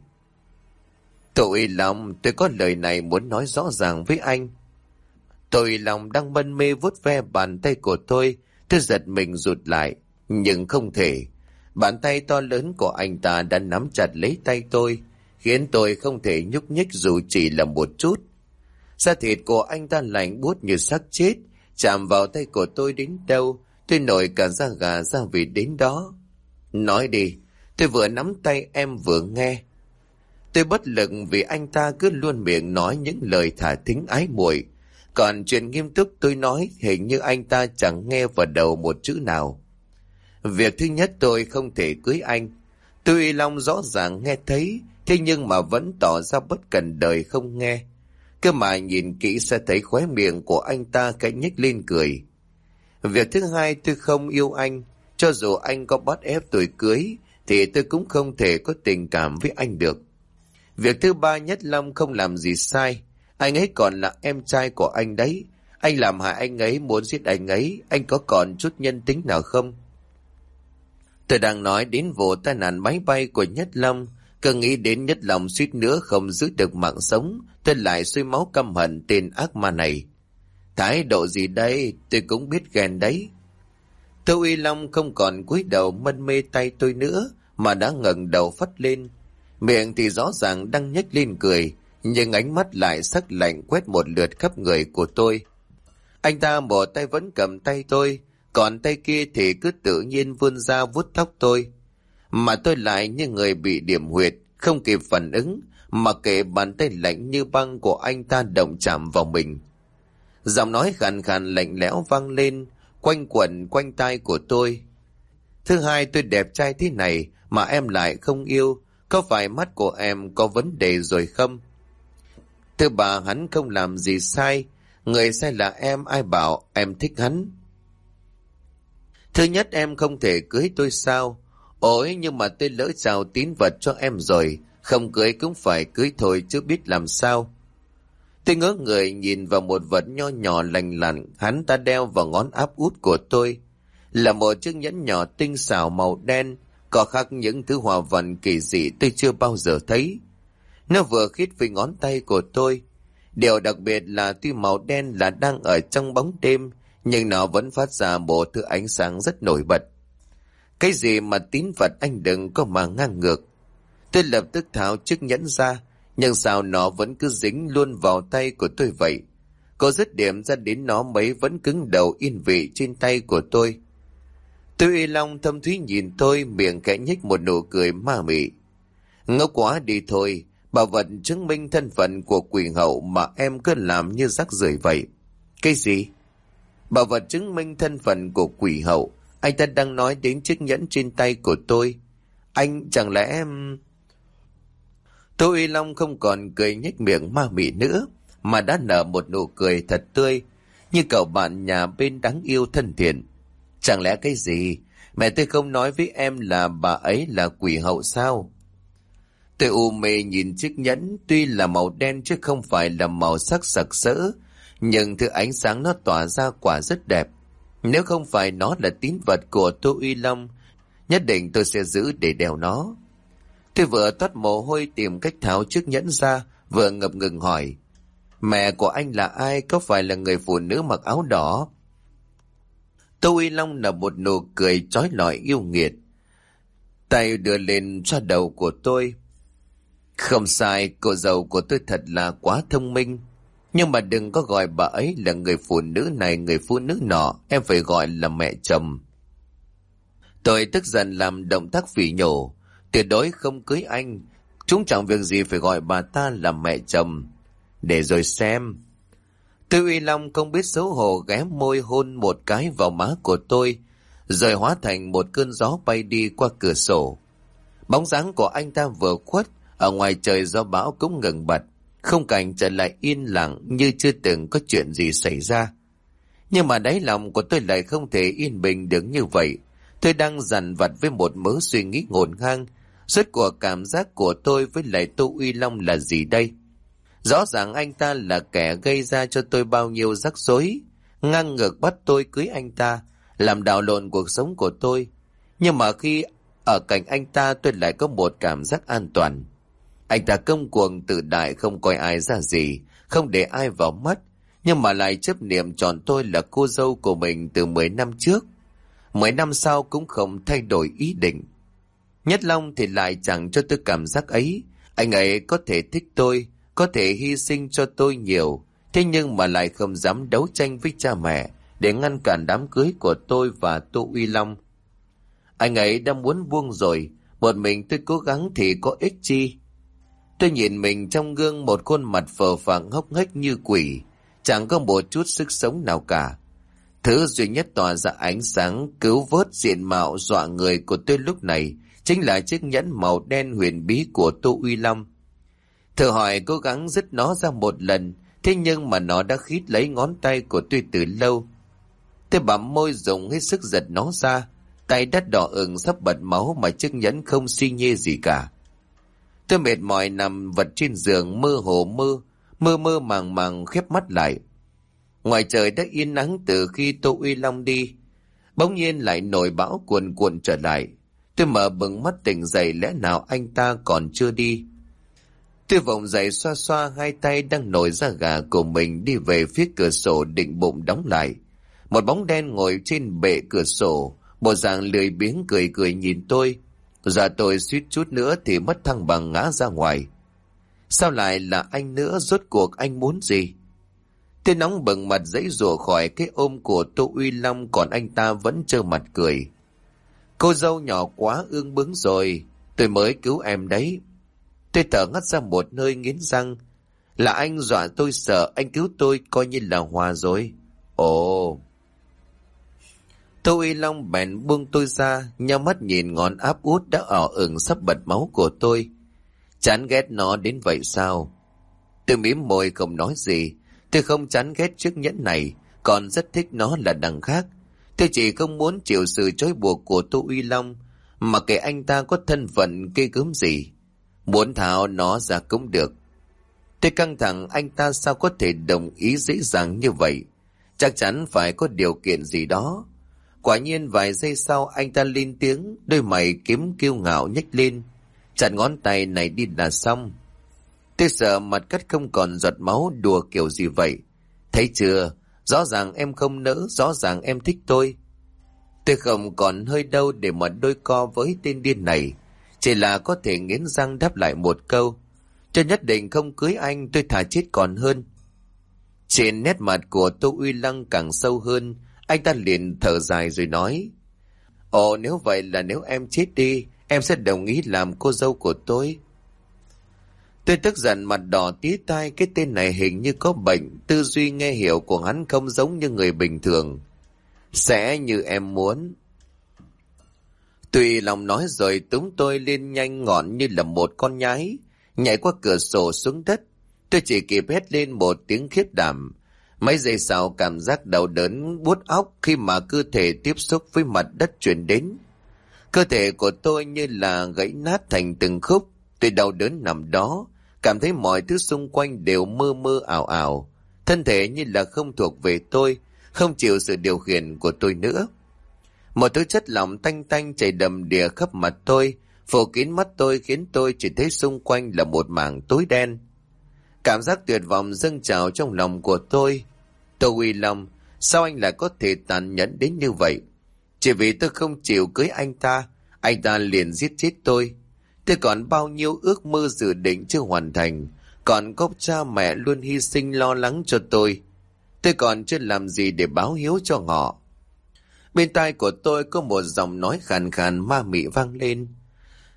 Tôi lòng, tôi có lời này muốn nói rõ ràng với anh. Tôi lòng đang mân mê vuốt ve bàn tay của tôi giật mình rụt lại, nhưng không thể. Bàn tay to lớn của anh ta đã nắm chặt lấy tay tôi, khiến tôi không thể nhúc nhích dù chỉ là một chút. Da thịt của anh ta lạnh buốt như xác chết, chạm vào tay của tôi đến đâu, tôi nổi cả da gà da vịt đến đó. Nói đi, tôi vừa nắm tay em vừa nghe. Tôi bất lực vì anh ta cứ luôn miệng nói những lời thả thính ái muội, còn chuyện nghiêm túc tôi nói hình như anh ta chẳng nghe vào đầu một chữ nào. Việc thứ nhất, tôi không thể cưới anh. Tuy Long rõ ràng nghe thấy, thế nhưng mà vẫn tỏ ra bất cần đời không nghe. Cơ mà nhìn kỹ sẽ thấy khóe miệng của anh ta khẽ nhếch lên cười. Việc thứ hai, tôi không yêu anh. Cho dù anh có bắt ép tôi cưới, thì tôi cũng không thể có tình cảm với anh được. Việc thứ ba, Nhất Long không làm gì sai. Anh ấy còn là em trai của anh đấy. Anh làm hại anh ấy, muốn giết anh có còn chút nhân tính nào không? Tôi đang nói đến vụ tai nạn máy bay của Nhất Long, cứ nghĩ đến Nhất Long suýt nữa không giữ được mạng sống, tôi lại sôi máu căm hận tên ác ma này. Thái độ gì đây, tôi cũng biết ghen đấy. Tô Uy Long không còn cúi đầu mân mê tay tôi nữa, mà đã ngẩng đầu phắt lên. Miệng thì rõ ràng đang nhếch lên cười, nhưng ánh mắt lại sắc lạnh quét một lượt khắp người của tôi. Anh ta một tay vẫn cầm tay tôi, còn tay kia thì cứ tự nhiên vươn ra vuốt tóc tôi. Mà tôi lại như người bị điểm huyệt, không kịp phản ứng, mà kệ bàn tay lạnh như băng của anh ta động chạm vào mình. Giọng nói khàn khàn lạnh lẽo vang lên, quanh quẩn quanh tai của tôi. Thứ hai, tôi đẹp trai thế này mà em lại không yêu, có phải mắt của em có vấn đề rồi không? Thứ ba, hắn không làm gì sai, người sai là em, ai bảo em thích hắn? Thứ nhất, em không thể cưới tôi sao? Ôi, nhưng mà tôi lỡ trao tín vật cho em rồi, không cưới cũng phải cưới thôi chứ biết làm sao. Tôi ngỡ người nhìn vào một vật nho nhỏ lành lặn hắn ta đeo vào ngón áp út của tôi. Là một chiếc nhẫn nhỏ tinh xảo màu đen, có khắc những thứ hoa văn kỳ dị tôi chưa bao giờ thấy. Nó vừa khít với ngón tay của tôi. Điều đặc biệt là tuy màu đen là đang ở trong bóng đêm, nhưng nó vẫn phát ra một thứ ánh sáng rất nổi bật. Cái gì mà tín vật anh đừng có mà ngang ngược. Tôi lập tức tháo chiếc nhẫn ra, nhưng sao nó vẫn cứ dính luôn vào tay của tôi vậy? Có dứt điểm ra đến nó mấy vẫn cứng đầu yên vị trên tay của tôi. Tôi Uy Long thâm thúy nhìn tôi, miệng khẽ nhếch một nụ cười ma mị. Ngốc quá đi thôi, bảo vật chứng minh thân phận của quỷ hậu mà em cứ làm như rác rưởi vậy. Cái gì? Bảo vật chứng minh thân phận của quỷ hậu? Anh ta đang nói đến chiếc nhẫn trên tay của tôi. Anh chẳng lẽ em... Tô Uy Long không còn cười nhếch miệng ma mị nữa, mà đã nở một nụ cười thật tươi, như cậu bạn nhà bên đáng yêu thân thiện. Chẳng lẽ cái gì? Mẹ tôi không nói với em là bà ấy là quỷ hậu sao? Tôi u mê nhìn chiếc nhẫn, tuy là màu đen chứ không phải là màu sắc sặc sỡ, nhưng thứ ánh sáng nó tỏa ra quả rất đẹp. Nếu không phải nó là tín vật của Tô Uy Long, nhất định tôi sẽ giữ để đeo nó. Tôi vừa toát mồ hôi tìm cách tháo chiếc nhẫn ra, vừa ngập ngừng hỏi. Mẹ của anh là ai? Có phải là người phụ nữ mặc áo đỏ? Tô Uy Long nở một nụ cười chói lọi yêu nghiệt. Tay đưa lên xoa đầu của tôi. Không sai, cô dâu của tôi thật là quá thông minh. Nhưng mà đừng có gọi bà ấy là người phụ nữ này người phụ nữ nọ, em phải gọi là mẹ chồng. Tôi tức giận làm động tác phỉ nhổ. Tuyệt đối không cưới anh. Chúng chẳng việc gì phải gọi bà ta là mẹ chồng. Để rồi xem. Tư Uy Long không biết xấu hổ ghé môi hôn một cái vào má của tôi, rồi hóa thành một cơn gió bay đi qua cửa sổ. Bóng dáng của anh ta vừa khuất, ở ngoài trời gió bão cũng ngừng bật, khung cảnh trở lại yên lặng như chưa từng có chuyện gì xảy ra. Nhưng mà đáy lòng của tôi lại không thể yên bình được như vậy. Tôi đang dằn vặt với một mớ suy nghĩ ngổn ngang. Rốt cuộc cảm giác của tôi với lại Tô Uy Long là gì đây? Rõ ràng anh ta là kẻ gây ra cho tôi bao nhiêu rắc rối, ngang ngược bắt tôi cưới anh ta, làm đảo lộn cuộc sống của tôi. Nhưng mà khi ở cạnh anh ta, tôi lại có một cảm giác an toàn. Anh ta câm cuồng tự đại, không coi ai ra gì, không để ai vào mắt, nhưng mà lại chấp niệm chọn tôi là cô dâu của mình từ 10 năm trước. 10 năm sau cũng không thay đổi ý định. Nhất Long thì lại chẳng cho tôi cảm giác ấy. Anh ấy có thể thích tôi, có thể hy sinh cho tôi nhiều, thế nhưng mà lại không dám đấu tranh với cha mẹ để ngăn cản đám cưới của tôi và Tô Uy Long. Anh ấy đã muốn buông rồi, một mình tôi cố gắng thì có ích chi. Tôi nhìn mình trong gương, một khuôn mặt phờ phạc ngốc nghếch như quỷ, chẳng có một chút sức sống nào cả. Thứ duy nhất tỏa ra ánh sáng cứu vớt diện mạo dọa người của tôi lúc này chính là chiếc nhẫn màu đen huyền bí của Tô Uy Long. Thử hỏi cố gắng dứt nó ra một lần, thế nhưng mà nó đã khít lấy ngón tay của tôi từ lâu. Tôi bặm môi dùng hết sức giật nó ra, tay đã đỏ ửng sắp bật máu mà chiếc nhẫn không xi nhê gì cả. Tôi mệt mỏi nằm vật trên giường, mơ mơ màng màng khép mắt lại. Ngoài trời đã yên nắng từ khi Tô Uy Long đi, bỗng nhiên lại nổi bão cuồn cuộn trở lại. Tôi mở bừng mắt tỉnh dậy, lẽ nào anh ta còn chưa đi? Tôi vùng dậy xoa xoa hai tay đang nổi da gà của mình, đi về phía cửa sổ định bụng đóng lại. Một bóng đen ngồi trên bệ cửa sổ, bộ dạng lười biếng cười cười nhìn tôi. Giờ tôi suýt chút nữa thì mất thăng bằng ngã ra ngoài. Sao lại là anh nữa? Rốt cuộc anh muốn gì? Tôi nóng bừng mặt giãy giụa khỏi cái ôm của Tô Uy Long, còn anh ta vẫn trơ mặt cười. Cô dâu nhỏ quá ương bướng rồi, tôi mới cứu em đấy. Tôi thở ngắt ra một hơi nghiến răng. Là anh dọa tôi sợ, anh cứu tôi coi như là hòa rồi. Ồ. Tô Uy Long bèn buông tôi ra, nhắm mắt nhìn ngón áp út đã ỏ ửng sắp bật máu của tôi. Chán ghét nó đến vậy sao? Tôi mím môi không nói gì. Tôi không chán ghét chiếc nhẫn này, còn rất thích nó là đằng khác. Tôi chỉ không muốn chịu sự trói buộc của Tô Uy Long, mà kể anh ta có thân phận ghê gớm gì. Muốn tháo nó ra cũng được. Tôi căng thẳng, anh ta sao có thể đồng ý dễ dàng như vậy? Chắc chắn phải có điều kiện gì đó. Quả nhiên vài giây sau anh ta lên tiếng, đôi mày kiếm kiêu ngạo nhếch lên. Chặt ngón tay này đi là xong. Tôi sợ mặt cắt không còn giọt máu, đùa kiểu gì vậy? Thấy chưa? Rõ ràng em không nỡ, rõ ràng em thích tôi. Tôi không còn hơi đâu để mà đôi co với tên điên này. Chỉ là có thể nghiến răng đáp lại một câu. Tôi nhất định không cưới anh, tôi thà chết còn hơn. Trên nét mặt của Tô Uy Long càng sâu hơn, anh ta liền thở dài rồi nói. Ồ, nếu vậy là nếu em chết đi, em sẽ đồng ý làm cô dâu của tôi. Tôi tức giận mặt đỏ tía tai, cái tên này hình như có bệnh, tư duy nghe hiểu của hắn không giống như người bình thường. Sẽ như em muốn. Tùy lòng nói rồi túm tôi lên nhanh ngọn như là một con nhái, nhảy qua cửa sổ xuống đất. Tôi chỉ kịp hét lên một tiếng khiếp đảm. Mấy giây sau cảm giác đau đớn buốt óc khi mà cơ thể tiếp xúc với mặt đất truyền đến. Cơ thể của tôi như là gãy nát thành từng khúc. Tôi đau đớn nằm đó, cảm thấy mọi thứ xung quanh đều mơ mơ ảo ảo. Thân thể như là không thuộc về tôi, không chịu sự điều khiển của tôi nữa. Một thứ chất lỏng tanh tanh chảy đầm đìa khắp mặt tôi, phủ kín mắt tôi khiến tôi chỉ thấy xung quanh là một mảng tối đen. Cảm giác tuyệt vọng dâng trào trong lòng của tôi. Tô Uy Long, sao anh lại có thể tàn nhẫn đến như vậy? Chỉ vì tôi không chịu cưới anh ta liền giết chết tôi. Tôi còn bao nhiêu ước mơ dự định chưa hoàn thành, còn có cha mẹ luôn hy sinh lo lắng cho tôi. Tôi còn chưa làm gì để báo hiếu cho họ. Bên tai của tôi có một giọng nói khàn khàn ma mị vang lên.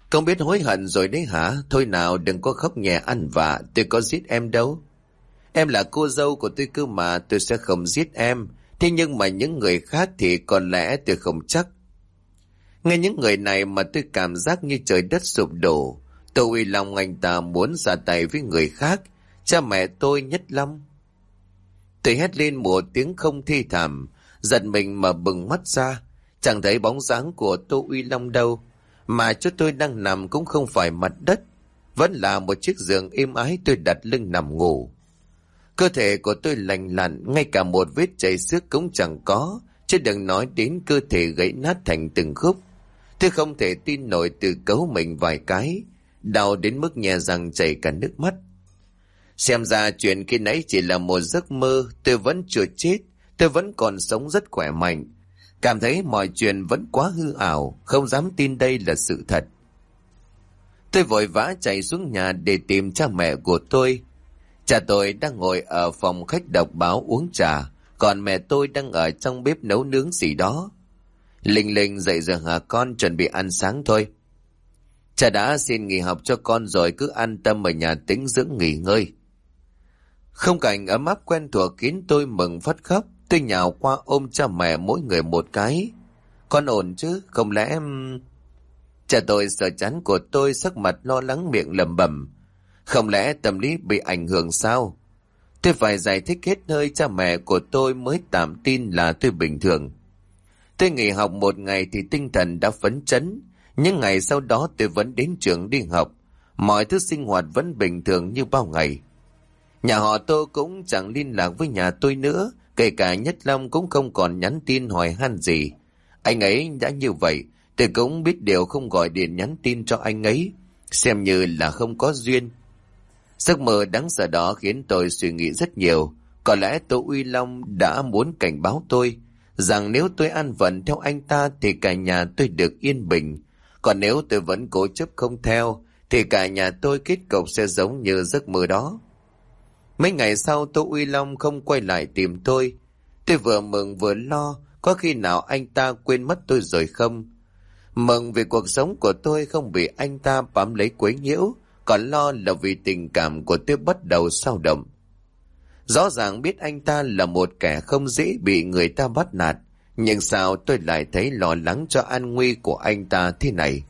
Không biết hối hận rồi đấy hả? Thôi nào, đừng có khóc nhè ăn vạ, tôi có giết em đâu. Em là cô dâu của tôi cơ mà, tôi sẽ không giết em. Thế nhưng mà những người khác thì có lẽ tôi không chắc. Nghe những người này mà tôi cảm giác như trời đất sụp đổ. Tôi uy lòng anh ta muốn ra tay với người khác. Cha mẹ tôi nhất lắm. Tôi hét lên một tiếng không thi thảm, giật mình mà bừng mắt ra. Chẳng thấy bóng dáng của Tô Uy Long đâu. Mà chỗ tôi đang nằm cũng không phải mặt đất. Vẫn là một chiếc giường êm ái tôi đặt lưng nằm ngủ. Cơ thể của tôi lành lặn, ngay cả một vết chảy xước cũng chẳng có, chứ đừng nói đến cơ thể gãy nát thành từng khúc. Tôi không thể tin nổi, tự cấu mình vài cái, đau đến mức nhè răng chảy cả nước mắt. Xem ra chuyện khi nãy chỉ là một giấc mơ, tôi vẫn chưa chết, tôi vẫn còn sống rất khỏe mạnh. Cảm thấy mọi chuyện vẫn quá hư ảo, không dám tin đây là sự thật. Tôi vội vã chạy xuống nhà để tìm cha mẹ của tôi. Cha tôi đang ngồi ở phòng khách đọc báo uống trà, còn mẹ tôi đang ở trong bếp nấu nướng gì đó. Linh Linh dậy rồi hả con, chuẩn bị ăn sáng thôi. Cha đã xin nghỉ học cho con rồi, cứ an tâm ở nhà tĩnh dưỡng nghỉ ngơi. Không cảnh ấm áp quen thuộc khiến tôi mừng phát khóc. Tôi nhào qua ôm cha mẹ mỗi người một cái. Con ổn chứ, không lẽ... Cha tôi sờ chán của tôi, sắc mặt lo lắng, miệng lẩm bẩm. Không lẽ tâm lý bị ảnh hưởng sao? Tôi phải giải thích hết hơi, cha mẹ của tôi mới tạm tin là tôi bình thường. Tôi nghỉ học một ngày thì tinh thần đã phấn chấn. Những ngày sau đó tôi vẫn đến trường đi học. Mọi thứ sinh hoạt vẫn bình thường như bao ngày. Nhà họ Tô cũng chẳng liên lạc với nhà tôi nữa. Kể cả Nhất Long cũng không còn nhắn tin hỏi han gì. Anh ấy đã như vậy, tôi cũng biết điều không gọi điện nhắn tin cho anh ấy, xem như là không có duyên. Giấc mơ đáng sợ đó khiến tôi suy nghĩ rất nhiều. Có lẽ Tô Uy Long đã muốn cảnh báo tôi rằng nếu tôi an phận theo anh ta thì cả nhà tôi được yên bình. Còn nếu tôi vẫn cố chấp không theo thì cả nhà tôi kết cục sẽ giống như giấc mơ đó. Mấy ngày sau Tô Uy Long không quay lại tìm tôi. Tôi vừa mừng vừa lo, có khi nào anh ta quên mất tôi rồi không? Mừng vì cuộc sống của tôi không bị anh ta bám lấy quấy nhiễu, còn lo là vì tình cảm của tôi bắt đầu xao động. Rõ ràng biết anh ta là một kẻ không dễ bị người ta bắt nạt, nhưng sao tôi lại thấy lo lắng cho an nguy của anh ta thế này?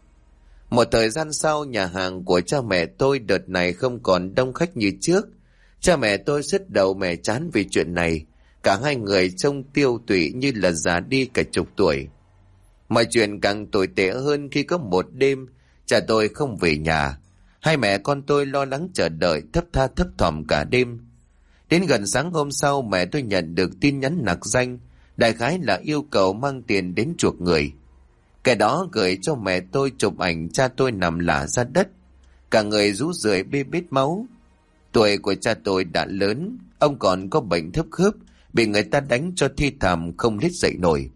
Một thời gian sau, nhà hàng của cha mẹ tôi đợt này không còn đông khách như trước. Cha mẹ tôi sứt đầu mẻ chán vì chuyện này. Cả hai người trông tiêu tụy như là già đi cả chục tuổi. Mọi chuyện càng tồi tệ hơn khi có một đêm cha tôi không về nhà. Hai mẹ con tôi lo lắng chờ đợi, thấp tha thấp thỏm cả đêm. Đến gần sáng hôm sau, mẹ tôi nhận được tin nhắn nặc danh, đại khái là yêu cầu mang tiền đến chuộc người. Cái đó gửi cho mẹ tôi chụp ảnh cha tôi nằm lả ra đất, cả người rũ rượi bê bết máu. Tuổi của cha tôi đã lớn, ông còn có bệnh thấp khớp, bị người ta đánh cho thi thảm không lết dậy nổi.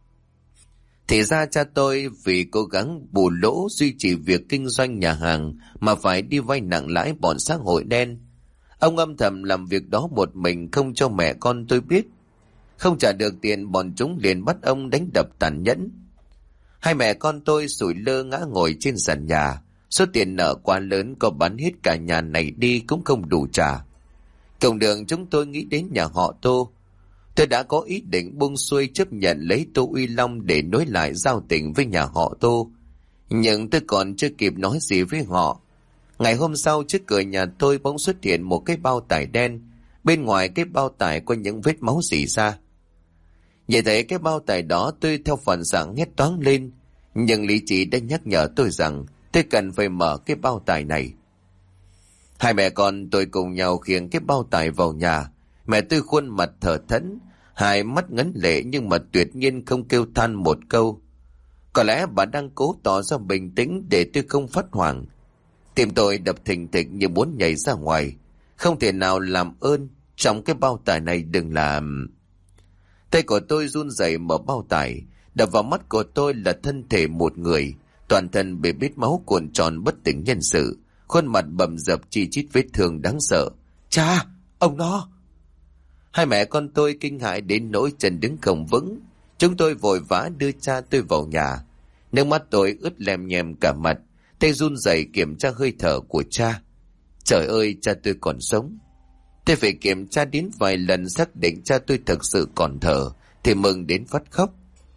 Thì ra cha tôi vì cố gắng bù lỗ duy trì việc kinh doanh nhà hàng mà phải đi vay nặng lãi bọn xã hội đen. Ông âm thầm làm việc đó một mình, không cho mẹ con tôi biết. Không trả được tiền, bọn chúng liền bắt ông đánh đập tàn nhẫn. Hai mẹ con tôi sủi lơ ngã ngồi trên sàn nhà. Số tiền nợ quá lớn, có bán hết cả nhà này đi cũng không đủ trả. Cùng đường chúng tôi nghĩ đến nhà họ Tô. Tôi đã có ý định buông xuôi chấp nhận lấy Tô Uy Long để nối lại giao tình với nhà họ Tô. Nhưng tôi còn chưa kịp nói gì với họ. Ngày hôm sau, trước cửa nhà tôi bỗng xuất hiện một cái bao tải đen. Bên ngoài cái bao tải có những vết máu rỉ ra. Nhìn thấy cái bao tải đó, tôi theo phản xạ hét toáng lên. Nhưng lý trí đã nhắc nhở tôi rằng tôi cần phải mở cái bao tải này. Hai mẹ con tôi cùng nhau khiêng cái bao tải vào nhà. Mẹ tôi khuôn mặt thở thẫn, hai mắt ngấn lệ nhưng mà tuyệt nhiên không kêu than một câu. Có lẽ bà đang cố tỏ ra bình tĩnh để tôi không phát hoảng. Tim tôi đập thình thịch như muốn nhảy ra ngoài. Không thể nào làm ơn, trong cái bao tải này đừng làm. Tay của tôi run rẩy mở bao tải. Đập vào mắt của tôi là thân thể một người, toàn thân bị bết máu cuộn tròn bất tỉnh nhân sự, khuôn mặt bầm dập chi chít vết thương đáng sợ. Cha, ông nó! Hai mẹ con tôi kinh hãi đến nỗi chân đứng không vững. Chúng tôi vội vã đưa cha tôi vào nhà. Nước mắt tôi ướt lem nhem cả mặt, Tay run rẩy kiểm tra hơi thở của cha. Trời ơi, cha tôi còn sống. Tôi phải kiểm tra đến vài lần xác định cha tôi thực sự còn thở thì mừng đến phát khóc.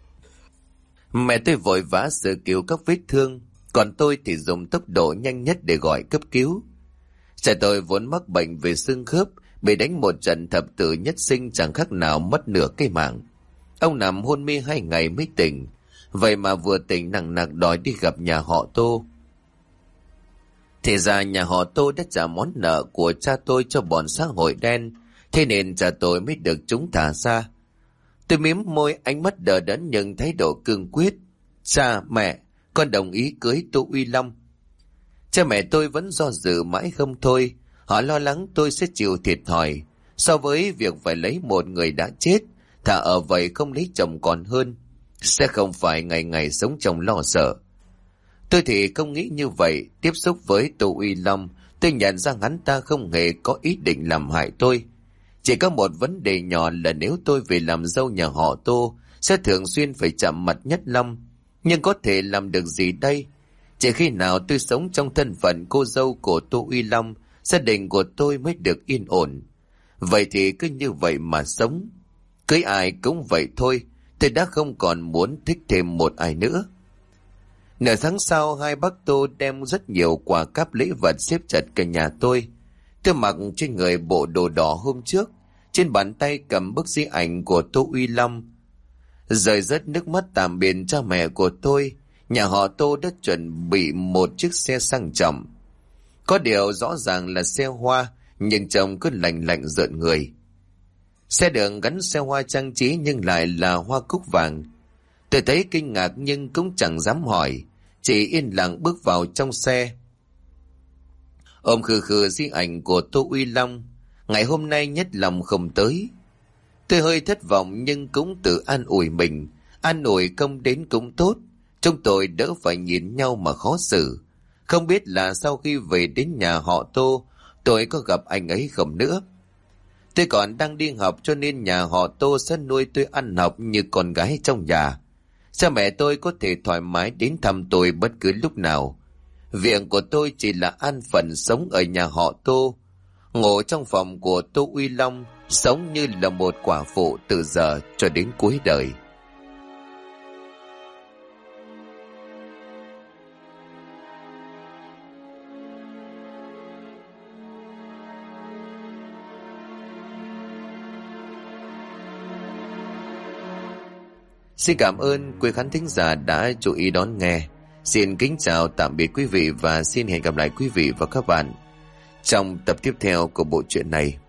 Mẹ tôi vội vã sơ cứu các vết thương, còn tôi thì dùng tốc độ nhanh nhất để gọi cấp cứu. Cha tôi vốn mắc bệnh về xương khớp, bị đánh một trận thập tử nhất sinh chẳng khác nào mất nửa cây mạng. Ông nằm hôn mê 2 ngày mới tỉnh, vậy mà vừa tỉnh nặng nặc đòi đi gặp nhà họ Tô. Thì ra nhà họ Tô đã trả món nợ của cha tôi cho bọn xã hội đen, thế nên cha tôi mới được chúng thả ra. Tôi mím môi, ánh mắt đờ đẫn nhưng thái độ cương quyết. Cha, mẹ, con đồng ý cưới Tô Uy Long. Cha mẹ tôi vẫn do dự mãi không thôi. Họ lo lắng tôi sẽ chịu thiệt thòi. So với việc phải lấy một người đã chết, thà ở vậy không lấy chồng còn hơn. Sẽ không phải ngày ngày sống trong lo sợ. Tôi thì không nghĩ như vậy. Tiếp xúc với Tô Uy Long, tôi nhận ra hắn ta không hề có ý định làm hại tôi. Chỉ có một vấn đề nhỏ là nếu tôi về làm dâu nhà họ Tô, sẽ thường xuyên phải chạm mặt Nhất Long. Nhưng có thể làm được gì đây? Chỉ khi nào tôi sống trong thân phận cô dâu của Tô Uy Long, gia đình của tôi mới được yên ổn. Vậy thì cứ như vậy mà sống. Cưới ai cũng vậy thôi, tôi đã không còn muốn thích thêm một ai nữa. Nửa tháng sau, hai bác Tô đem rất nhiều quà cáp lễ vật xếp chặt cả nhà tôi. Tôi mặc trên người bộ đồ đỏ hôm trước, trên bàn tay cầm bức di ảnh của Tô Uy Long. Rơi rớt nước mắt tạm biệt cha mẹ của tôi, nhà họ Tô đã chuẩn bị một chiếc xe sang trọng. Có điều rõ ràng là xe hoa, nhưng trông cứ lạnh lạnh rợn người. Xe đường gắn xe hoa trang trí nhưng lại là hoa cúc vàng. Tôi thấy kinh ngạc nhưng cũng chẳng dám hỏi, chỉ yên lặng bước vào trong xe. Ôm khư khư di ảnh của Tô Uy Long, ngày hôm nay Nhất Long không tới. Tôi hơi thất vọng nhưng cũng tự an ủi mình, an ủi không đến cũng tốt, chúng tôi đỡ phải nhìn nhau mà khó xử. Không biết là sau khi về đến nhà họ Tô, tôi có gặp anh ấy không nữa. Tôi còn đang đi học cho nên nhà họ Tô sẽ nuôi tôi ăn học như con gái trong nhà. Cha mẹ tôi có thể thoải mái đến thăm tôi bất cứ lúc nào. Việc của tôi chỉ là an phận sống ở nhà họ Tô, ngủ trong phòng của Tô Uy Long, sống như là một quả phụ từ giờ cho đến cuối đời. Xin cảm ơn quý khán thính giả đã chú ý đón nghe. Xin kính chào tạm biệt quý vị và xin hẹn gặp lại quý vị và các bạn trong tập tiếp theo của bộ truyện này.